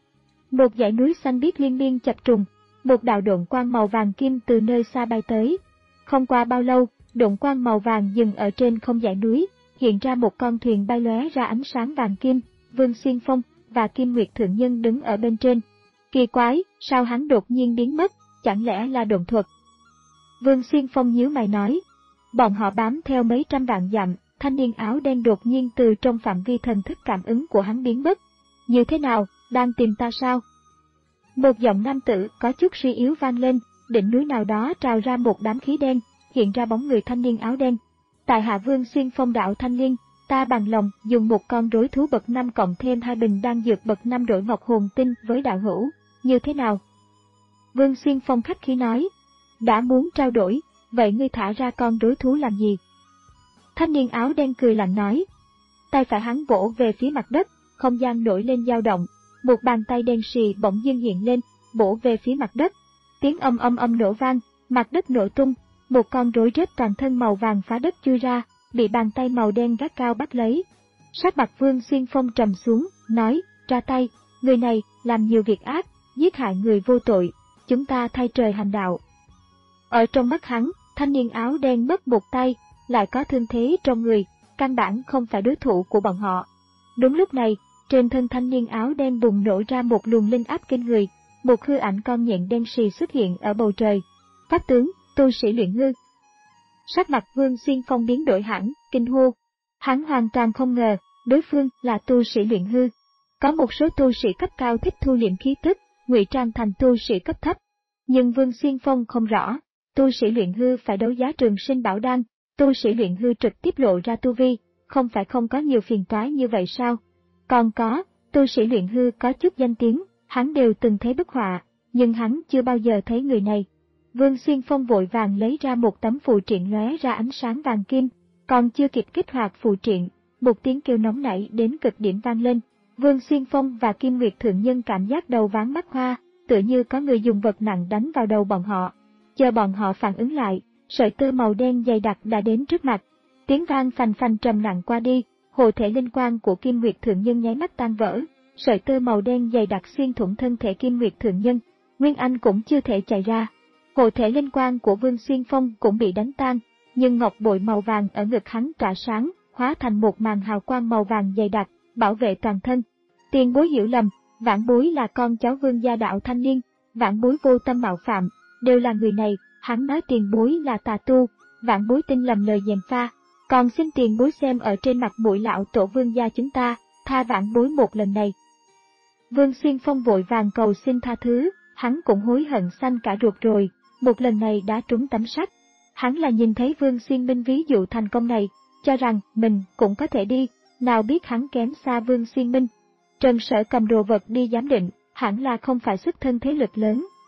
Một dãy núi xanh biếc liên miên chập trùng, một đạo độn quang màu vàng kim từ nơi xa bay tới. Không qua bao lâu, độn quang màu vàng dừng ở trên không dãy núi, hiện ra một con thuyền bay lóe ra ánh sáng vàng kim, Vương Xuyên Phong và Kim Nguyệt Thượng Nhân đứng ở bên trên. Kỳ quái, sao hắn đột nhiên biến mất, chẳng lẽ là độn thuật? Vương Xuyên Phong nhíu mày nói. Bọn họ bám theo mấy trăm vạn dặm, thanh niên áo đen đột nhiên từ trong phạm vi thần thức cảm ứng của hắn biến mất. Như thế nào, đang tìm ta sao? Một giọng nam tử có chút suy yếu vang lên, đỉnh núi nào đó trào ra một đám khí đen, hiện ra bóng người thanh niên áo đen. Tại hạ Vương Xuyên Phong đạo thanh niên, ta bằng lòng dùng một con rối thú bậc năm cộng thêm hai bình đan dược bậc năm đổi ngọc hồn tinh với đạo hữu, như thế nào? Vương Xuyên Phong khách khí nói, đã muốn trao đổi, vậy ngươi thả ra con rối thú làm gì? Thanh niên áo đen cười lạnh nói. Tay phải hắn vỗ về phía mặt đất, không gian nổi lên dao động, một bàn tay đen xì bỗng dưng hiện lên, bổ về phía mặt đất. Tiếng âm âm âm nổ vang, mặt đất nổ tung, một con rối rết toàn thân màu vàng phá đất chui ra, bị bàn tay màu đen gắt cao bắt lấy. Sắc mặt Vương Xuyên Phong trầm xuống, nói, ra tay, người này làm nhiều việc ác, giết hại người vô tội, chúng ta thay trời hành đạo. Ở trong mắt hắn, thanh niên áo đen mất một tay, lại có thương thế trong người, căn bản không phải đối thủ của bọn họ. Đúng lúc này, trên thân thanh niên áo đen bùng nổ ra một luồng linh áp kinh người, một hư ảnh con nhện đen xì xuất hiện ở bầu trời. Pháp tướng, tu sĩ luyện hư. Sắc mặt Vương Xuyên Phong biến đổi hẳn, kinh hô. Hắn hoàn toàn không ngờ, đối phương là tu sĩ luyện hư. Có một số tu sĩ cấp cao thích thu liễm khí tức, ngụy trang thành tu sĩ cấp thấp. Nhưng Vương Xuyên Phong không rõ, tu sĩ luyện hư phải đấu giá trường sinh bảo đan, tu sĩ luyện hư trực tiếp lộ ra tu vi, không phải không có nhiều phiền toái như vậy sao? Còn có, tu sĩ luyện hư có chút danh tiếng, hắn đều từng thấy bức họa, nhưng hắn chưa bao giờ thấy người này. Vương Xuyên Phong vội vàng lấy ra một tấm phù triện lóe ra ánh sáng vàng kim, còn chưa kịp kích hoạt phù triện, một tiếng kêu nóng nảy đến cực điểm vang lên. Vương Xuyên Phong và Kim Nguyệt Thượng Nhân cảm giác đầu váng mắt hoa, tựa như có người dùng vật nặng đánh vào đầu bọn họ. Chờ bọn họ phản ứng lại, sợi tơ màu đen dày đặc đã đến trước mặt. Tiếng vang phành phành trầm nặng qua đi, hộ thể linh quang của Kim Nguyệt Thượng Nhân nháy mắt tan vỡ, sợi tơ màu đen dày đặc xuyên thủng thân thể Kim Nguyệt Thượng Nhân, Nguyên Anh cũng chưa thể chạy ra. Hộ thể linh quang của Vương Xuyên Phong cũng bị đánh tan, nhưng ngọc bội màu vàng ở ngực hắn tỏa sáng, hóa thành một màn hào quang màu vàng dày đặc, bảo vệ toàn thân. Tiền bối hiểu lầm, vãn bối là con cháu Vương gia đạo thanh niên, vãn bối vô tâm mạo phạm, đều là người này. Hắn nói tiền bối là tà tu, vãn bối tin lầm lời gièm pha, còn xin tiền bối xem ở trên mặt mũi lão tổ Vương gia chúng ta, tha vãn bối một lần này. Vương Xuyên Phong vội vàng cầu xin tha thứ, hắn cũng hối hận xanh cả ruột rồi, một lần này đã trúng tấm sắt. Hắn là nhìn thấy Vương Xuyên Minh ví dụ thành công này, cho rằng mình cũng có thể đi, nào biết hắn kém xa Vương Xuyên Minh. Trần Sở cầm đồ vật đi giám định, hẳn là không phải xuất thân thế lực lớn,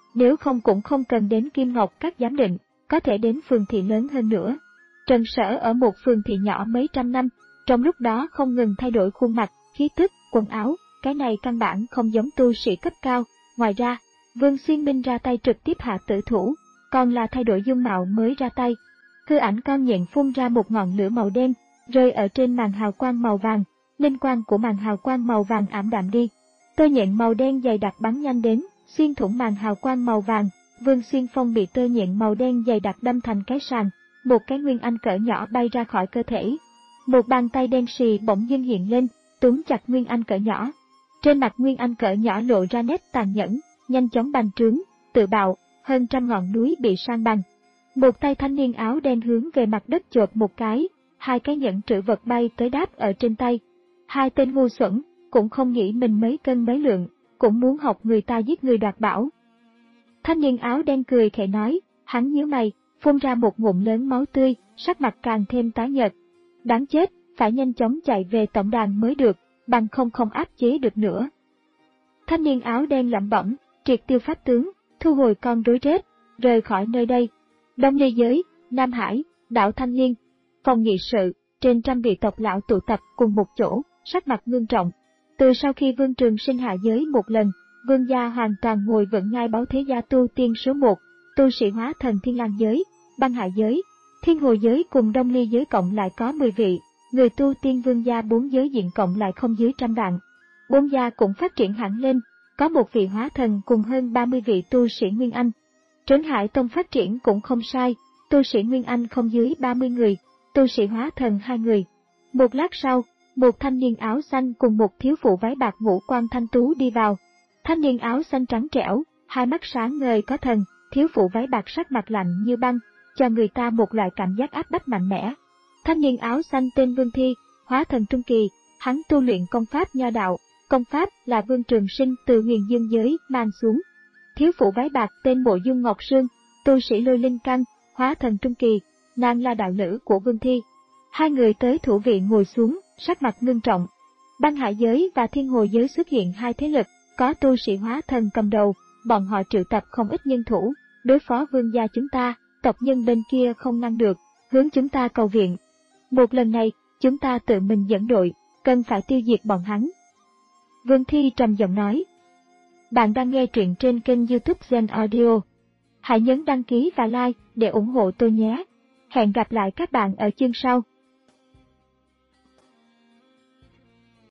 nếu không cũng không cần đến Kim Ngọc Các giám định, có thể đến phường thị lớn hơn nữa. Trần Sở ở một phường thị nhỏ mấy trăm năm, trong lúc đó không ngừng thay đổi khuôn mặt, khí tức, quần áo, cái này căn bản không giống tu sĩ cấp cao. Ngoài ra, Vương Xuyên Minh ra tay trực tiếp hạ tử thủ, còn là thay đổi dung mạo mới ra tay. Hư ảnh con nhện phun ra một ngọn lửa màu đen, rơi ở trên màn hào quang màu vàng, linh quang của màn hào quang màu vàng ảm đạm đi. Tơ nhện màu đen dày đặc bắn nhanh đến, xuyên thủng màn hào quang màu vàng. Vương Xuyên Phong bị tơ nhện màu đen dày đặc đâm thành cái sàn, một cái nguyên anh cỡ nhỏ bay ra khỏi cơ thể. Một bàn tay đen xì bỗng dưng hiện lên, túm chặt nguyên anh cỡ nhỏ. Trên mặt nguyên anh cỡ nhỏ lộ ra nét tàn nhẫn, nhanh chóng bành trướng, tự bạo, hơn trăm ngọn núi bị san bằng. Một tay thanh niên áo đen hướng về mặt đất chộp một cái, hai cái nhẫn trữ vật bay tới đáp ở trên tay. Hai tên ngu xuẩn, cũng không nghĩ mình mấy cân mấy lượng, cũng muốn học người ta giết người đoạt bảo. Thanh niên áo đen cười khẽ nói, hắn nhíu mày, phun ra một ngụm lớn máu tươi, sắc mặt càng thêm tái nhợt. Đáng chết, phải nhanh chóng chạy về tổng đàn mới được, bằng không không áp chế được nữa. Thanh niên áo đen lẩm bẩm, triệt tiêu pháp tướng, thu hồi con rối rết, rời khỏi nơi đây. Đông Ly Giới, Nam Hải, đảo Thanh Liên, phòng nghị sự, trên trăm vị tộc lão tụ tập cùng một chỗ, sắc mặt ngưng trọng. Từ sau khi Vương Trường Sinh hạ giới một lần, Vương gia hoàn toàn ngồi vững ngai báu thế gia tu tiên số một, tu sĩ hóa thần Thiên Lang giới, Băng Hải giới, Thiên Hồ giới cùng Đông Ly giới cộng lại có mười vị, người tu tiên Vương gia bốn giới diện cộng lại không dưới trăm vạn. Bốn gia cũng phát triển hẳn lên, có một vị hóa thần cùng hơn ba mươi vị tu sĩ Nguyên Anh. Trấn Hải Tông phát triển cũng không sai, tu sĩ Nguyên Anh không dưới ba mươi người, tu sĩ hóa thần hai người. Một lát sau, một thanh niên áo xanh cùng một thiếu phụ váy bạc ngũ quan thanh tú đi vào. Thanh niên áo xanh trắng trẻo, hai mắt sáng ngời có thần, thiếu phụ váy bạc sắc mặt lạnh như băng, cho người ta một loại cảm giác áp bách mạnh mẽ. Thanh niên áo xanh tên Vương Thi, hóa thần trung kỳ, hắn tu luyện công pháp nho đạo, công pháp là Vương Trường Sinh từ Huyền Dương giới mang xuống. Thiếu phụ váy bạc tên Mộ Dung Ngọc Sương, tu sĩ Lôi Linh Căn, hóa thần trung kỳ, nàng là đạo lữ của Vương Thi. Hai người tới thủ vị ngồi xuống, sắc mặt ngưng trọng. Băng Hải giới và Thiên Hồ giới xuất hiện hai thế lực, có tu sĩ hóa thần cầm đầu, bọn họ triệu tập không ít nhân thủ, đối phó vương gia chúng ta, tộc nhân bên kia không ngăn được, hướng chúng ta cầu viện. Một lần này, chúng ta tự mình dẫn đội, cần phải tiêu diệt bọn hắn. Vương Thi trầm giọng nói. Bạn đang nghe truyện trên kênh YouTube Zen Audio. Hãy nhấn đăng ký và like để ủng hộ tôi nhé. Hẹn gặp lại các bạn ở chương sau.